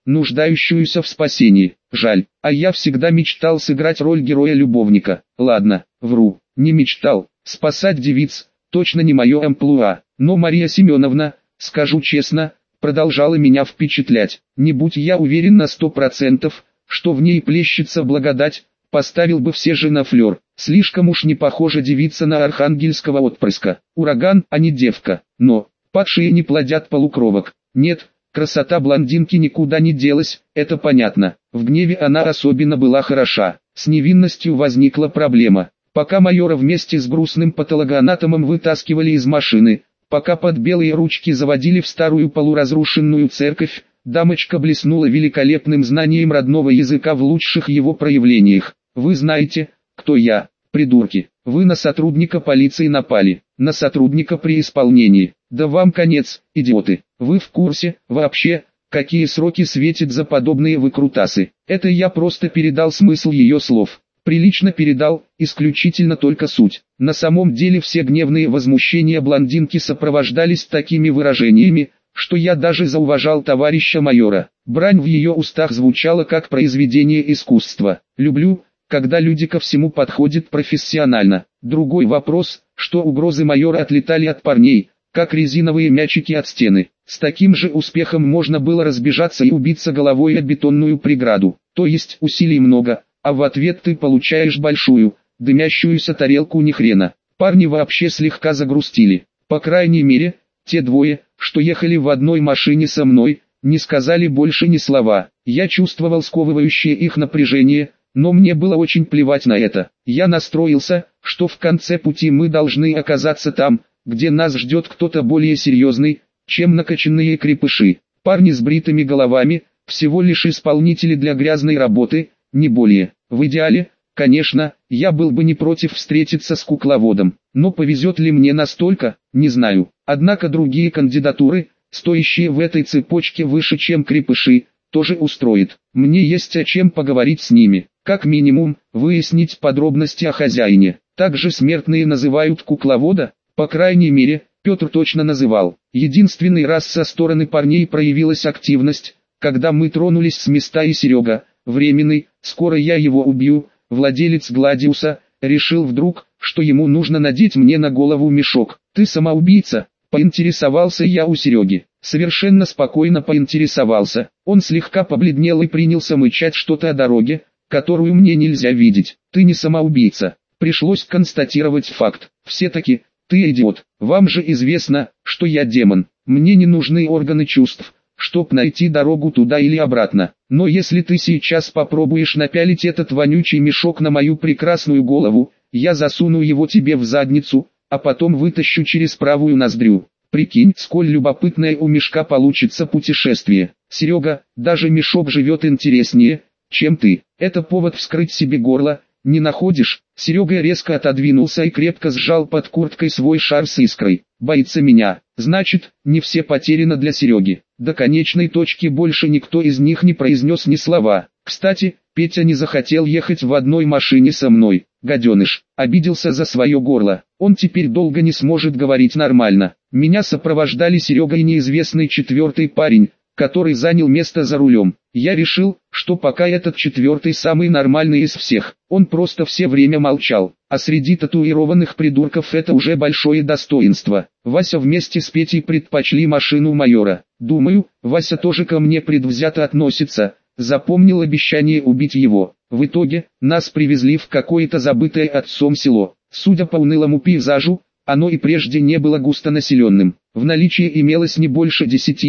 нуждающуюся в спасении. Жаль, а я всегда мечтал сыграть роль героя-любовника. Ладно, вру, не мечтал. Спасать девиц – точно не мое амплуа. Но Мария Семеновна, скажу честно, продолжала меня впечатлять. Не будь я уверен на 100%, что в ней плещется благодать, поставил бы все же на флер. Слишком уж не похожа девица на архангельского отпрыска. Ураган, а не девка. Но, падшие не плодят полукровок. Нет, красота блондинки никуда не делась, это понятно. В гневе она особенно была хороша. С невинностью возникла проблема. Пока майора вместе с грустным патологоанатомом вытаскивали из машины, пока под белые ручки заводили в старую полуразрушенную церковь, дамочка блеснула великолепным знанием родного языка в лучших его проявлениях. Вы знаете, кто я, придурки. Вы на сотрудника полиции напали. На сотрудника при исполнении. Да вам конец, идиоты. Вы в курсе, вообще, какие сроки светят за подобные выкрутасы? Это я просто передал смысл ее слов. Прилично передал, исключительно только суть. На самом деле все гневные возмущения блондинки сопровождались такими выражениями, что я даже зауважал товарища майора. Брань в ее устах звучала как произведение искусства. Люблю, когда люди ко всему подходят профессионально. Другой вопрос, что угрозы майора отлетали от парней, как резиновые мячики от стены. С таким же успехом можно было разбежаться и убиться головой о бетонную преграду. То есть усилий много, а в ответ ты получаешь большую, дымящуюся тарелку ни хрена. Парни вообще слегка загрустили. По крайней мере, те двое, что ехали в одной машине со мной, не сказали больше ни слова. Я чувствовал сковывающее их напряжение, но мне было очень плевать на это. Я настроился, что в конце пути мы должны оказаться там, где нас ждет кто-то более серьезный, чем накачанные крепыши. Парни с бритыми головами, всего лишь исполнители для грязной работы, не более. В идеале, конечно, я был бы не против встретиться с кукловодом, но повезет ли мне настолько, не знаю. Однако другие кандидатуры, стоящие в этой цепочке выше, чем крепыши, тоже устроит. Мне есть о чем поговорить с ними. Как минимум, выяснить подробности о хозяине. Также смертные называют кукловода, по крайней мере, Петр точно называл. Единственный раз со стороны парней проявилась активность, когда мы тронулись с места, и Серега, временный, скоро я его убью, владелец Гладиуса, решил вдруг, что ему нужно надеть мне на голову мешок. «Ты самоубийца?» – поинтересовался я у Сереги. Совершенно спокойно поинтересовался. Он слегка побледнел и принялся мычать что-то о дороге, которую мне нельзя видеть. «Ты не самоубийца». Пришлось констатировать факт. Все-таки, ты идиот. Вам же известно, что я демон. Мне не нужны органы чувств, чтоб найти дорогу туда или обратно. Но если ты сейчас попробуешь напялить этот вонючий мешок на мою прекрасную голову, я засуну его тебе в задницу, а потом вытащу через правую ноздрю. Прикинь, сколь любопытное у мешка получится путешествие. Серега, даже мешок живет интереснее, чем ты. Это повод вскрыть себе горло, не находишь? Серега резко отодвинулся и крепко сжал под курткой свой шар с искрой. Боится меня. Значит, не все потеряно для Сереги. До конечной точки больше никто из них не произнес ни слова. Кстати, Петя не захотел ехать в одной машине со мной. Гаденыш, обиделся за свое горло. Он теперь долго не сможет говорить нормально. Меня сопровождали Серега и неизвестный четвертый парень, который занял место за рулем. Я решил, что пока этот четвертый самый нормальный из всех. Он просто все время молчал. А среди татуированных придурков это уже большое достоинство. Вася вместе с Петей предпочли машину майора. Думаю, Вася тоже ко мне предвзято относится. Запомнил обещание убить его. В итоге, нас привезли в какое-то забытое отцом село. Судя по унылому пейзажу, оно и прежде не было густонаселенным. В наличии имелось не больше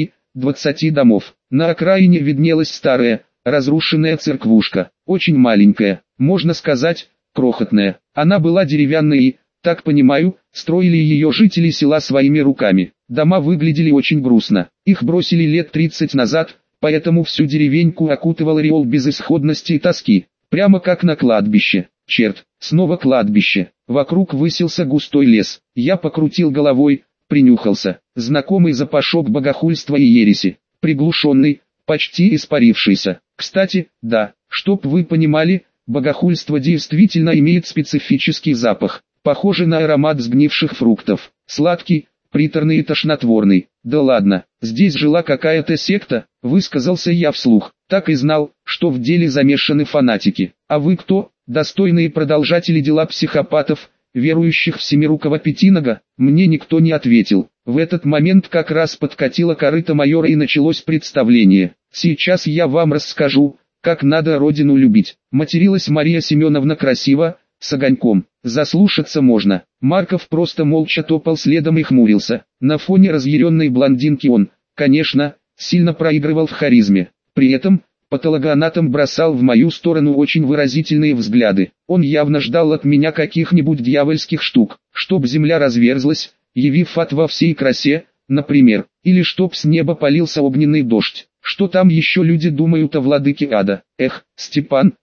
10-20 домов. На окраине виднелась старая, разрушенная церквушка. Очень маленькая, можно сказать, крохотная. Она была деревянной и, так понимаю, строили ее жители села своими руками. Дома выглядели очень грустно. Их бросили лет 30 назад, поэтому всю деревеньку окутывал ореол безысходности и тоски. Прямо как на кладбище. Черт, снова кладбище. Вокруг высился густой лес. Я покрутил головой, принюхался. Знакомый запашок богохульства и ереси. Приглушенный, почти испарившийся. Кстати, да, чтоб вы понимали, богохульство действительно имеет специфический запах. Похожий на аромат сгнивших фруктов. Сладкий, приторный и тошнотворный. Да ладно, Здесь жила какая-то секта, высказался я вслух. Так и знал, что в деле замешаны фанатики. А вы кто? Достойные продолжатели дела психопатов, верующих в семирукого пятинога? Мне никто не ответил. В этот момент как раз подкатила корыто майора и началось представление. Сейчас я вам расскажу, как надо родину любить. Материлась Мария Семеновна красиво, с огоньком. Заслушаться можно. Марков просто молча топал следом и хмурился. На фоне разъяренной блондинки он, конечно, сильно проигрывал в харизме. При этом, патологоанатом бросал в мою сторону очень выразительные взгляды. Он явно ждал от меня каких-нибудь дьявольских штук, чтоб земля разверзлась, явив ад во всей красе, например, или чтоб с неба полился огненный дождь. Что там еще люди думают о владыке ада? Эх, Степан,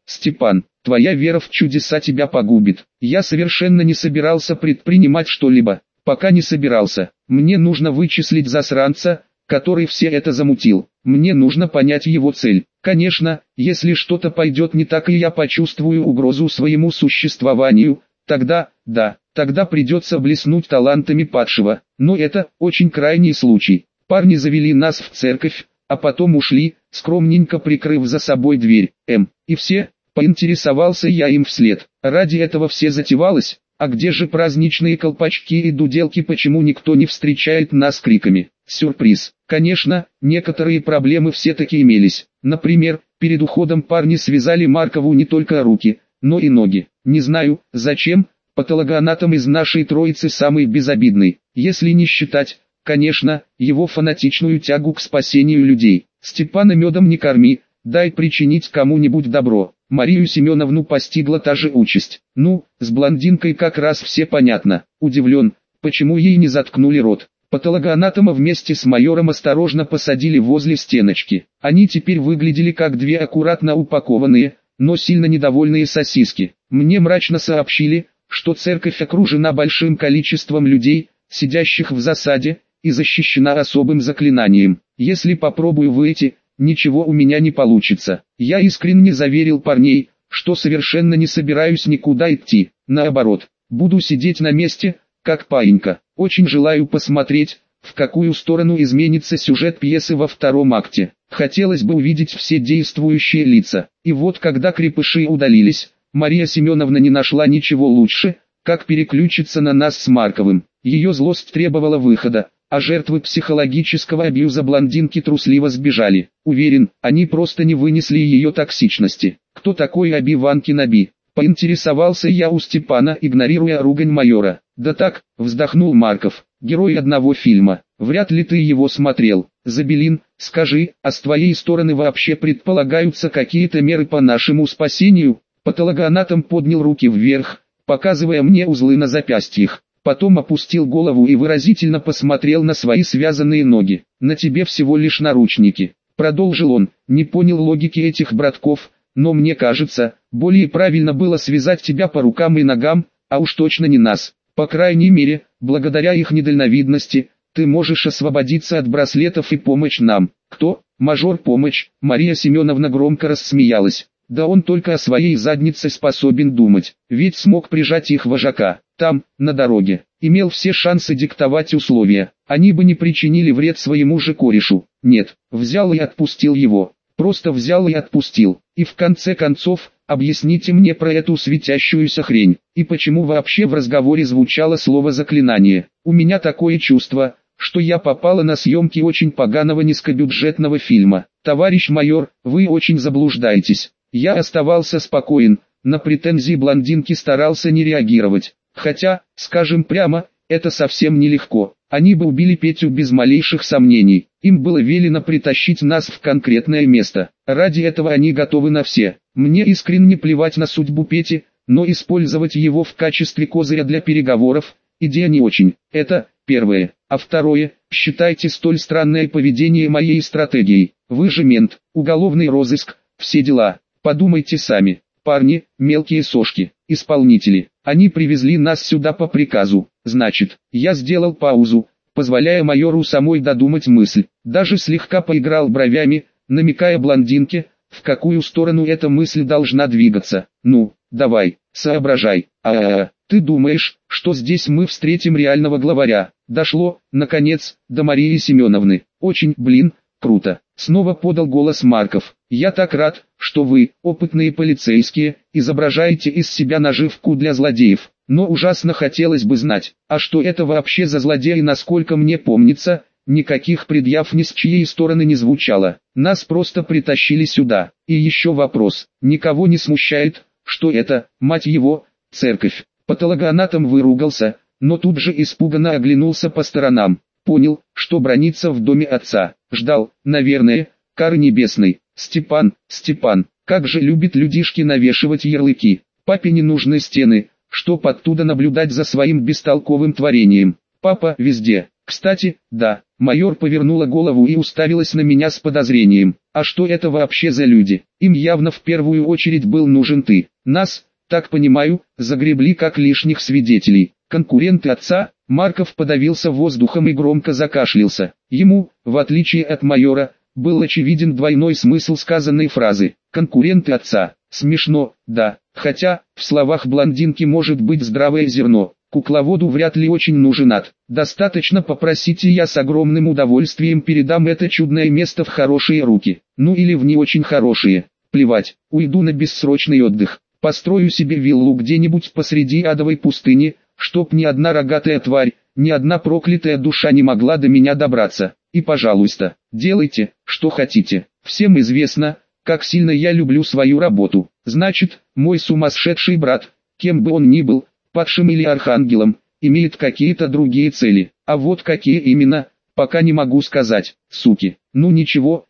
твоя вера в чудеса тебя погубит. Я совершенно не собирался предпринимать что-либо, пока не собирался. Мне нужно вычислить засранца, который все это замутил. Мне нужно понять его цель. Конечно, если что-то пойдет не так и я почувствую угрозу своему существованию, тогда придется блеснуть талантами падшего. Но это очень крайний случай. Парни завели нас в церковь, а потом ушли, скромненько прикрыв за собой дверь. И все, поинтересовался я им вслед. Ради этого все затевалось, а где же праздничные колпачки и дуделки, почему никто не встречает нас криками? Сюрприз. Конечно, некоторые проблемы все-таки имелись. Например, перед уходом парни связали Маркову не только руки, но и ноги. Не знаю, зачем, патологоанатом из нашей троицы самый безобидный, если не считать, конечно, его фанатичную тягу к спасению людей. Степана медом не корми, дай причинить кому-нибудь добро. Марию Семеновну постигла та же участь. Ну, с блондинкой как раз все понятно. Удивлен, почему ей не заткнули рот. Патологоанатома вместе с майором осторожно посадили возле стеночки. Они теперь выглядели как две аккуратно упакованные, но сильно недовольные сосиски. Мне мрачно сообщили, что церковь окружена большим количеством людей, сидящих в засаде, и защищена особым заклинанием. Если попробую выйти, ничего у меня не получится. Я искренне заверил парней, что совершенно не собираюсь никуда идти. Наоборот, буду сидеть на месте, как паинька. Очень желаю посмотреть, в какую сторону изменится сюжет пьесы во втором акте. Хотелось бы увидеть все действующие лица. И вот когда крепыши удалились, Мария Семеновна не нашла ничего лучше, как переключиться на нас с Марковым. Ее злость требовала выхода, а жертвы психологического абьюза блондинки трусливо сбежали. Уверен, они просто не вынесли ее токсичности. Кто такой Оби-Ван Кеноби? Поинтересовался я у Степана, игнорируя ругань майора. Да так, вздохнул Марков, герой одного фильма. Вряд ли ты его смотрел. Забелин, скажи, а с твоей стороны вообще предполагаются какие-то меры по нашему спасению? Патологоанатом поднял руки вверх, показывая мне узлы на запястьях. Потом опустил голову и выразительно посмотрел на свои связанные ноги. На тебе всего лишь наручники. Продолжил он, не понял логики этих братков, но мне кажется, более правильно было связать тебя по рукам и ногам, а уж точно не нас. По крайней мере, благодаря их недальновидности, ты можешь освободиться от браслетов и помочь нам. Кто? Мажор помощь? Мария Семеновна громко рассмеялась. Да он только о своей заднице способен думать, ведь смог прижать их вожака. Там, на дороге, имел все шансы диктовать условия. Они бы не причинили вред своему же корешу. Нет, взял и отпустил его. Просто взял и отпустил. И в конце концов, объясните мне про эту светящуюся хрень. И почему вообще в разговоре звучало слово заклинание? У меня такое чувство, что я попала на съемки очень поганого низкобюджетного фильма. Товарищ майор, вы очень заблуждаетесь. Я оставался спокоен, на претензии блондинки старался не реагировать. Хотя, скажем прямо, это совсем нелегко. Они бы убили Петю без малейших сомнений. Им было велено притащить нас в конкретное место. Ради этого они готовы на все. Мне искренне плевать на судьбу Пети, но использовать его в качестве козыря для переговоров – идея не очень. Это первое. А второе, считайте столь странное поведение моей стратегией. Вы же мент, уголовный розыск, все дела. Подумайте сами. Парни, мелкие сошки, исполнители. Они привезли нас сюда по приказу. Значит, я сделал паузу, позволяя майору самой додумать мысль. Даже слегка поиграл бровями, намекая блондинке, в какую сторону эта мысль должна двигаться. Ну, давай, соображай. Ты думаешь, что здесь мы встретим реального главаря? Дошло, наконец, до Марии Семеновны. Очень, круто. Снова подал голос Марков. Я так рад, что вы, опытные полицейские, изображаете из себя наживку для злодеев. Но ужасно хотелось бы знать, а что это вообще за злодеи? Насколько мне помнится, никаких предъяв ни с чьей стороны не звучало. Нас просто притащили сюда. И еще вопрос. Никого не смущает, что это, мать его, церковь? Патологоанатом выругался, но тут же испуганно оглянулся по сторонам. Понял, что бранится в доме отца. Ждал, наверное, кары небесной. Степан, как же любит людишки навешивать ярлыки. Папе не нужны стены, чтоб оттуда наблюдать за своим бестолковым творением. Папа везде. Кстати, да. Майор повернула голову и уставилась на меня с подозрением. А что это вообще за люди? Им явно в первую очередь был нужен ты. Нас, так понимаю, загребли как лишних свидетелей. Конкуренты отца. Марков подавился воздухом и громко закашлялся. Ему, в отличие от майора, был очевиден двойной смысл сказанной фразы. Конкуренты отца. Смешно, да, хотя, в словах блондинки может быть здравое зерно. Кукловоду вряд ли очень нужен ад. Достаточно попросить, и я с огромным удовольствием передам это чудное место в хорошие руки. Ну или в не очень хорошие. Плевать, уйду на бессрочный отдых. Построю себе виллу где-нибудь посреди адовой пустыни, чтоб ни одна рогатая тварь, ни одна проклятая душа не могла до меня добраться. И пожалуйста, делайте, что хотите. Всем известно, как сильно я люблю свою работу. Значит, мой сумасшедший брат, кем бы он ни был, падшим или архангелом, имеет какие-то другие цели. А вот какие именно, пока не могу сказать, суки. Ну ничего,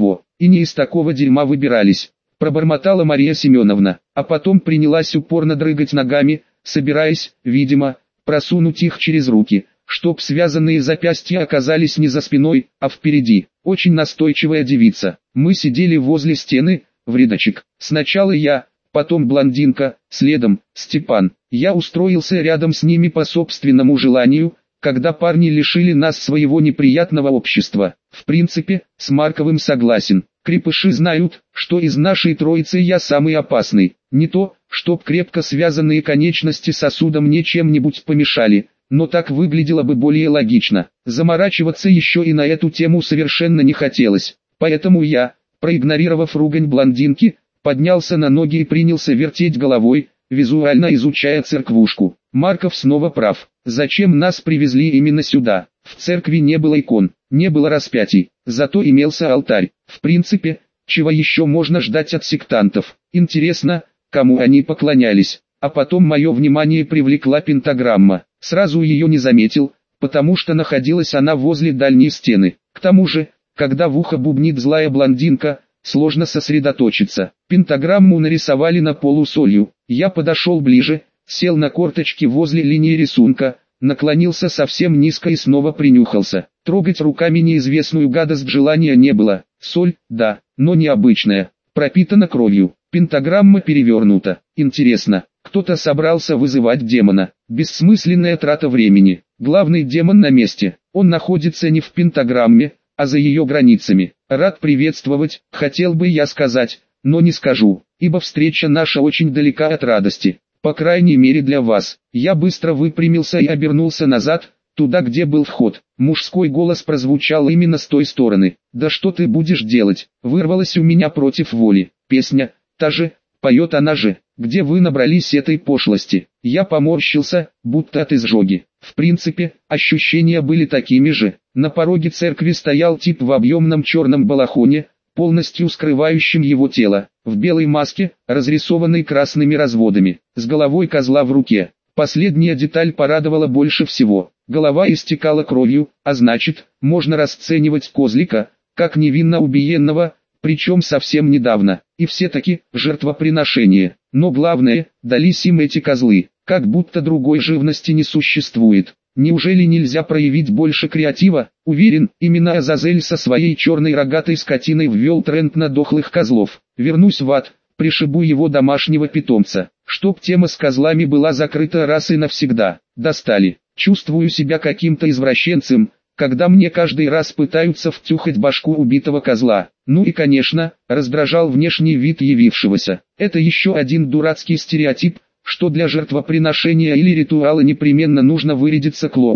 и не из такого дерьма выбирались. Пробормотала Мария Семеновна, а потом принялась упорно дрыгать ногами, собираясь, видимо, просунуть их через руки, чтоб связанные запястья оказались не за спиной, а впереди. Очень настойчивая девица. Мы сидели возле стены, в рядочек. Сначала я, потом блондинка, следом Степан. Я устроился рядом с ними по собственному желанию, когда парни лишили нас своего неприятного общества. В принципе, с Марковым согласен. Крепыши знают, что из нашей троицы я самый опасный. Не то, чтоб крепко связанные конечности сосуда мне чем-нибудь помешали, но так выглядело бы более логично. Заморачиваться еще и на эту тему совершенно не хотелось. Поэтому я, проигнорировав ругань блондинки, поднялся на ноги и принялся вертеть головой, визуально изучая церквушку. Марков снова прав. Зачем нас привезли именно сюда? В церкви не было икон, не было распятий, зато имелся алтарь. В принципе, чего еще можно ждать от сектантов? Интересно, кому они поклонялись? А потом мое внимание привлекла пентаграмма. Сразу ее не заметил, потому что находилась она возле дальней стены. К тому же, когда в ухо бубнит злая блондинка, сложно сосредоточиться. Пентаграмму нарисовали на полу солью. Я подошел ближе, сел на корточки возле линии рисунка, наклонился совсем низко и снова принюхался. Трогать руками неизвестную гадость желания не было. Соль, да, но необычная, пропитана кровью. Пентаграмма перевернута. Интересно, кто-то собрался вызывать демона. Бессмысленная трата времени. Главный демон на месте. Он находится не в пентаграмме, а за ее границами. Рад приветствовать, хотел бы я сказать, но не скажу, ибо встреча наша очень далека от радости. По крайней мере для вас. Я быстро выпрямился и обернулся назад, туда где был вход. Мужской голос прозвучал именно с той стороны. «Да что ты будешь делать?» Вырвалось у меня против воли. Песня, та же, поет она же. Где вы набрались этой пошлости? Я поморщился, будто от изжоги. В принципе, ощущения были такими же. На пороге церкви стоял тип в объемном черном балахоне, полностью скрывающим его тело, в белой маске, разрисованной красными разводами, с головой козла в руке. Последняя деталь порадовала больше всего. Голова истекала кровью, а значит, можно расценивать козлика, как невинно убиенного, причем совсем недавно. И все-таки, жертвоприношение. Но главное, дались им эти козлы, как будто другой живности не существует. Неужели нельзя проявить больше креатива? Уверен, именно Азазель со своей черной рогатой скотиной ввел тренд на дохлых козлов. Вернусь в ад, пришибу его домашнего питомца. Чтоб тема с козлами была закрыта раз и навсегда. Достали. Чувствую себя каким-то извращенцем, когда мне каждый раз пытаются втюхать башку убитого козла. Ну и конечно, раздражал внешний вид явившегося. Это еще один дурацкий стереотип, что для жертвоприношения или ритуала непременно нужно вырядиться клоуном.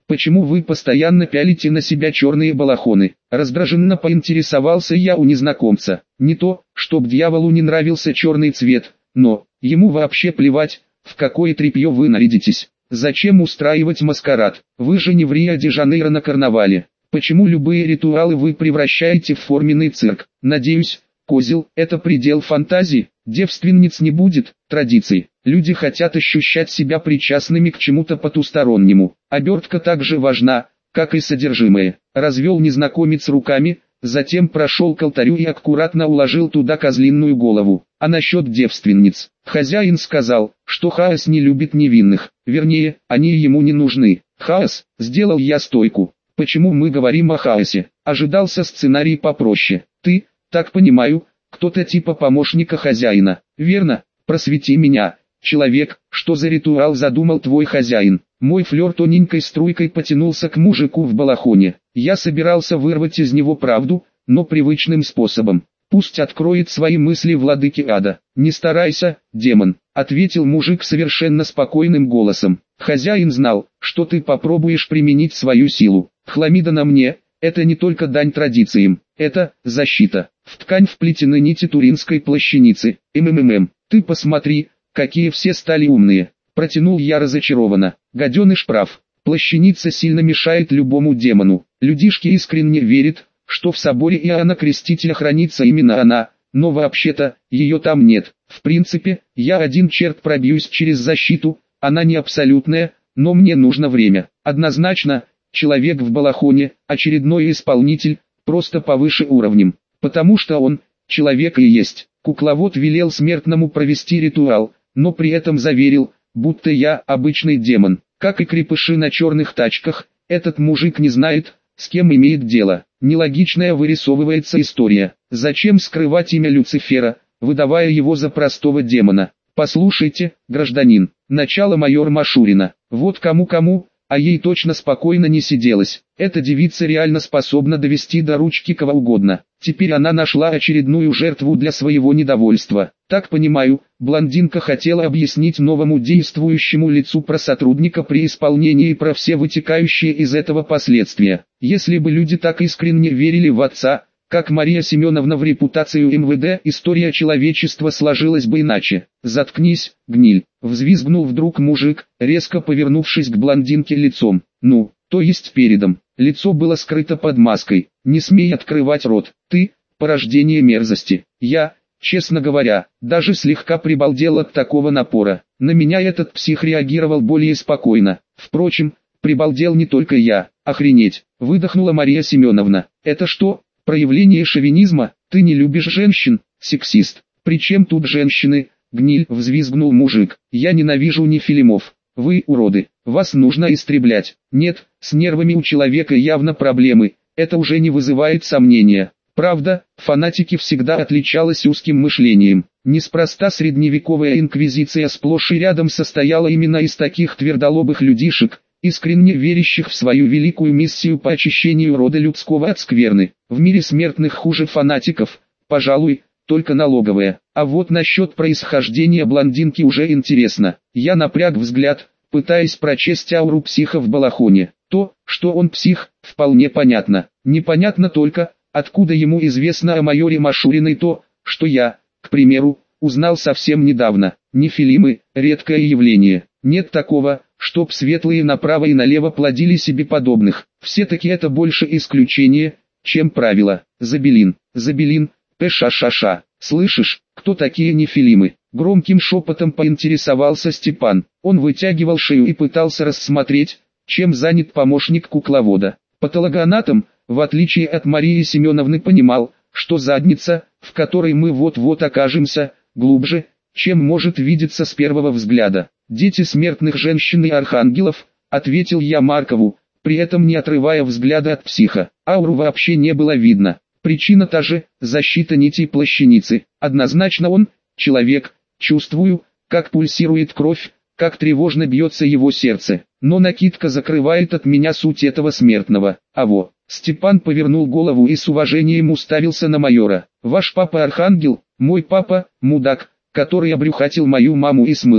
Почему вы постоянно пялите на себя черные балахоны? Раздраженно поинтересовался я у незнакомца. Не то, чтоб дьяволу не нравился черный цвет, но ему вообще плевать, в какое тряпье вы нарядитесь. Зачем устраивать маскарад? Вы же не в Рио-де-Жанейро на карнавале. Почему любые ритуалы вы превращаете в форменный цирк? Надеюсь, козел – это предел фантазии, девственниц не будет, традиций. Люди хотят ощущать себя причастными к чему-то потустороннему. Обертка так же важна, как и содержимое. Развел незнакомец руками, затем прошел к алтарю и аккуратно уложил туда козлиную голову. А насчет девственниц, хозяин сказал, что Хаос не любит невинных, вернее, они ему не нужны. Хаос, сделал я стойку. Почему мы говорим о Хаосе? Ожидался сценарий попроще. Ты, так понимаю, кто-то типа помощника хозяина, верно? Просвети меня, человек, что за ритуал задумал твой хозяин? Мой флер тоненькой струйкой потянулся к мужику в балахоне. Я собирался вырвать из него правду, но привычным способом. Пусть откроет свои мысли владыке ада. Не старайся, демон, ответил мужик совершенно спокойным голосом. Хозяин знал, что ты попробуешь применить свою силу. Хламида на мне, это не только дань традициям, это защита. В ткань вплетены нити туринской плащаницы. Ты посмотри, какие все стали умные. Протянул я разочарованно. Гаденыш прав. Плащаница сильно мешает любому демону. Людишки искренне верят, что в соборе Иоанна Крестителя хранится именно она, но вообще-то, ее там нет. В принципе, я один черт пробьюсь через защиту, она не абсолютная, но мне нужно время. Однозначно, человек в балахоне, очередной исполнитель, просто повыше уровнем, потому что он, человек и есть. Кукловод велел смертному провести ритуал, но при этом заверил, будто я обычный демон. Как и крепыши на черных тачках, этот мужик не знает, с кем имеет дело. Нелогичная вырисовывается история. Зачем скрывать имя Люцифера, выдавая его за простого демона? Послушайте, гражданин, начало майор Машурина. Вот кому-кому, а ей точно спокойно не сиделось. Эта девица реально способна довести до ручки кого угодно. Теперь она нашла очередную жертву для своего недовольства. Так понимаю, блондинка хотела объяснить новому действующему лицу про сотрудника при исполнении и про все вытекающие из этого последствия. Если бы люди так искренне верили в отца, как Мария Семеновна в репутацию МВД, история человечества сложилась бы иначе. Заткнись, гниль, взвизгнул вдруг мужик, резко повернувшись к блондинке лицом. Ну, то есть передом. Лицо было скрыто под маской. Не смей открывать рот. Ты, порождение мерзости. Я, честно говоря, даже слегка прибалдел от такого напора. На меня этот псих реагировал более спокойно. Впрочем, прибалдел не только я. Охренеть, выдохнула Мария Семеновна. Это что? Проявление шовинизма? Ты не любишь женщин, сексист. Причем тут женщины? Гниль, взвизгнул мужик. Я ненавижу нефилимов. Вы уроды. Вас нужно истреблять. Нет, с нервами у человека явно проблемы. Это уже не вызывает сомнения. Правда, фанатики всегда отличалась узким мышлением. Неспроста средневековая инквизиция сплошь и рядом состояла именно из таких твердолобых людишек, искренне верящих в свою великую миссию по очищению рода людского от скверны. В мире смертных хуже фанатиков, пожалуй, только налоговая. А вот насчет происхождения блондинки уже интересно. Я напряг взгляд, пытаясь прочесть ауру психа в балахоне. То, что он псих, вполне понятно. Непонятно только, откуда ему известно о майоре Машуриной то, что я, к примеру, узнал совсем недавно. Нефилимы – редкое явление. Нет такого, чтоб светлые направо и налево плодили себе подобных. Все-таки это больше исключение, чем правило. Забелин, ПШШ. Слышишь, кто такие нефилимы? Громким шепотом поинтересовался Степан. Он вытягивал шею и пытался рассмотреть, чем занят помощник кукловода. Патологоанатом, в отличие от Марии Семеновны, понимал, что задница, в которой мы вот-вот окажемся, глубже, чем может видеться с первого взгляда. «Дети смертных женщин и архангелов», — ответил я Маркову, при этом не отрывая взгляда от психа. Ауру вообще не было видно. Причина та же – защита нитей плащаницы. Однозначно он – человек, чувствую, как пульсирует кровь, как тревожно бьется его сердце. Но накидка закрывает от меня суть этого смертного. Аво. Степан повернул голову и с уважением уставился на майора. «Ваш папа архангел, мой папа – мудак, который обрюхатил мою маму и смылся.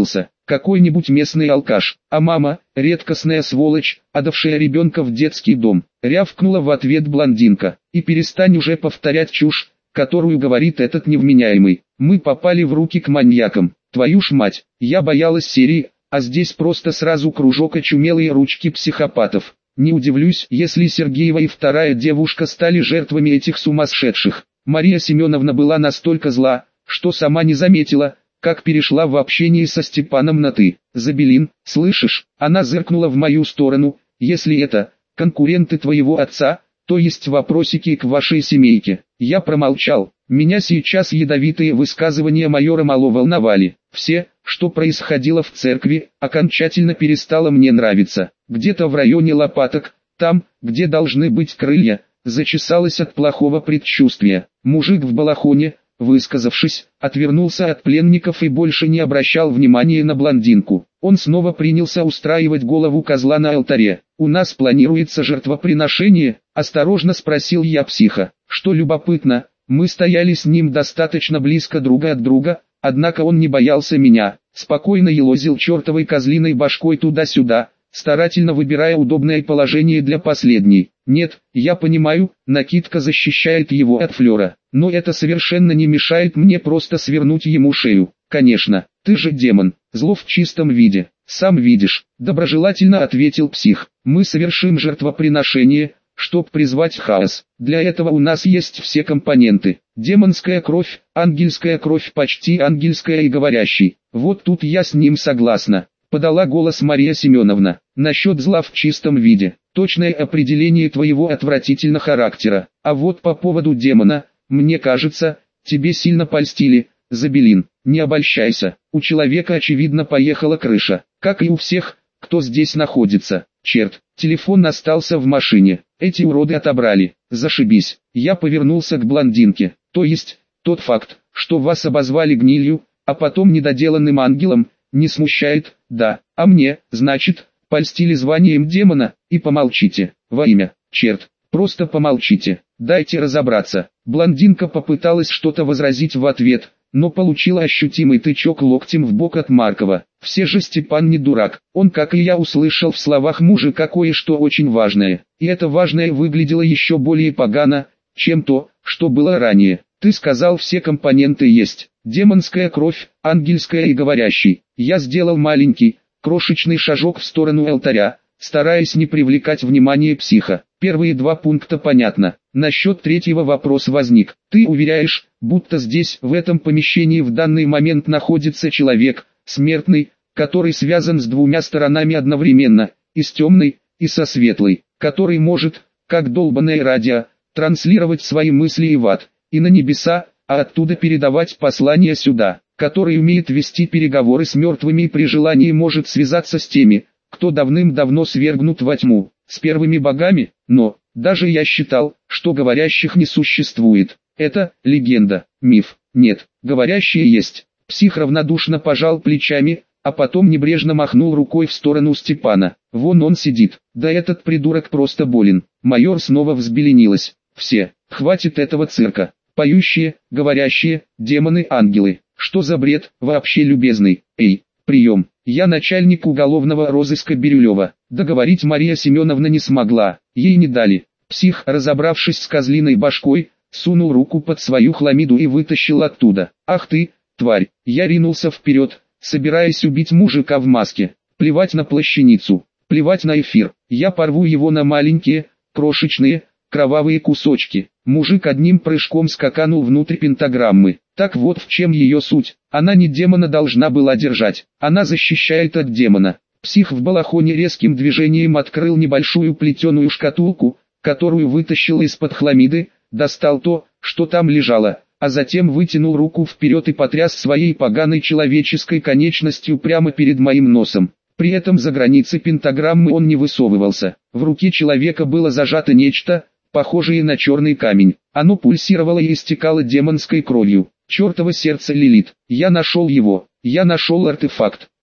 какой-нибудь местный алкаш, а мама, редкостная сволочь, отдавшая ребенка в детский дом, рявкнула в ответ блондинка. И перестань уже повторять чушь, которую говорит этот невменяемый. Мы попали в руки к маньякам. Твою ж мать, я боялась серии, а здесь просто сразу кружок очумелые ручки психопатов. Не удивлюсь, если Сергеева и вторая девушка стали жертвами этих сумасшедших. Мария Семеновна была настолько зла, что сама не заметила, как перешла в общении со Степаном на «ты». «Забелин, слышишь?» Она зыркнула в мою сторону. «Если это конкуренты твоего отца, то есть вопросики к вашей семейке». Я промолчал. Меня сейчас ядовитые высказывания майора Мало волновали. Все, что происходило в церкви, окончательно перестало мне нравиться. Где-то в районе лопаток, там, где должны быть крылья, зачесалось от плохого предчувствия. Мужик в балахоне, высказавшись, отвернулся от пленников и больше не обращал внимания на блондинку. Он снова принялся устраивать голову козла на алтаре. «У нас планируется жертвоприношение?» – осторожно спросил я психа. Что любопытно, мы стояли с ним достаточно близко друг от друга, однако он не боялся меня, спокойно елозил чертовой козлиной башкой туда-сюда, старательно выбирая удобное положение для последней. Нет, я понимаю, накидка защищает его от флера, но это совершенно не мешает мне просто свернуть ему шею. Конечно, ты же демон, зло в чистом виде, сам видишь, доброжелательно ответил псих. Мы совершим жертвоприношение, чтоб призвать хаос. Для этого у нас есть все компоненты. Демонская кровь, ангельская кровь, почти ангельская и говорящий. Вот тут я с ним согласна. Подала голос Мария Семеновна. Насчет зла в чистом виде. Точное определение твоего отвратительного характера. А вот по поводу демона, мне кажется, тебе сильно польстили, Забелин. Не обольщайся. У человека очевидно поехала крыша. Как и у всех, кто здесь находится. Черт, телефон остался в машине. Эти уроды отобрали. Зашибись. Я повернулся к блондинке. То есть, тот факт, что вас обозвали гнилью, а потом недоделанным ангелом, не смущает, да. А мне, значит, польстили званием демона, и помолчите. Во имя, черт, просто помолчите. Дайте разобраться. Блондинка попыталась что-то возразить в ответ, но получила ощутимый тычок локтем в бок от Маркова. Все же Степан не дурак, он, как и я, услышал в словах мужика кое-что очень важное, и это важное выглядело еще более погано, чем то, что было ранее. Ты сказал, все компоненты есть, демонская кровь, ангельская и говорящий. Я сделал маленький, крошечный шажок в сторону алтаря, стараясь не привлекать внимание психа. Первые два пункта понятно. Насчет третьего вопрос возник. Ты уверяешь, будто здесь, в этом помещении в данный момент находится человек, смертный, который связан с двумя сторонами одновременно, и с темной, и со светлой, который может, как долбанное радио, транслировать свои мысли и в ад, и на небеса, а оттуда передавать послания сюда, который умеет вести переговоры с мертвыми и при желании может связаться с теми, кто давным-давно свергнут во тьму, с первыми богами, но, даже я считал, что говорящих не существует. Это легенда, миф. Нет, говорящие есть. Псих равнодушно пожал плечами, а потом небрежно махнул рукой в сторону Степана. Вон он сидит. Да этот придурок просто болен. Майор снова взбеленилась. Все, хватит этого цирка. Поющие, говорящие, демоны, ангелы. Что за бред, вообще, любезный? Эй, прием. Я начальник уголовного розыска Бирюлева. Договорить Мария Семеновна не смогла. Ей не дали. Псих, разобравшись с козлиной башкой, сунул руку под свою хламиду и вытащил оттуда. Ах ты, тварь. Я ринулся вперед, собираясь убить мужика в маске. Плевать на плащаницу. Плевать на эфир. Я порву его на маленькие, крошечные, кровавые кусочки. Мужик одним прыжком скаканул внутрь пентаграммы. Так вот в чем ее суть. Она не демона должна была держать. Она защищает от демона. Псих в балахоне резким движением открыл небольшую плетеную шкатулку, которую вытащил из-под хламиды, достал то, что там лежало, а затем вытянул руку вперед и потряс своей поганой человеческой конечностью прямо перед моим носом. При этом за границы пентаграммы он не высовывался. В руке человека было зажато нечто, похожее на черный камень. Оно пульсировало и истекало демонской кровью. Чертово сердце Лилит. Я нашел его. Я нашел артефакт.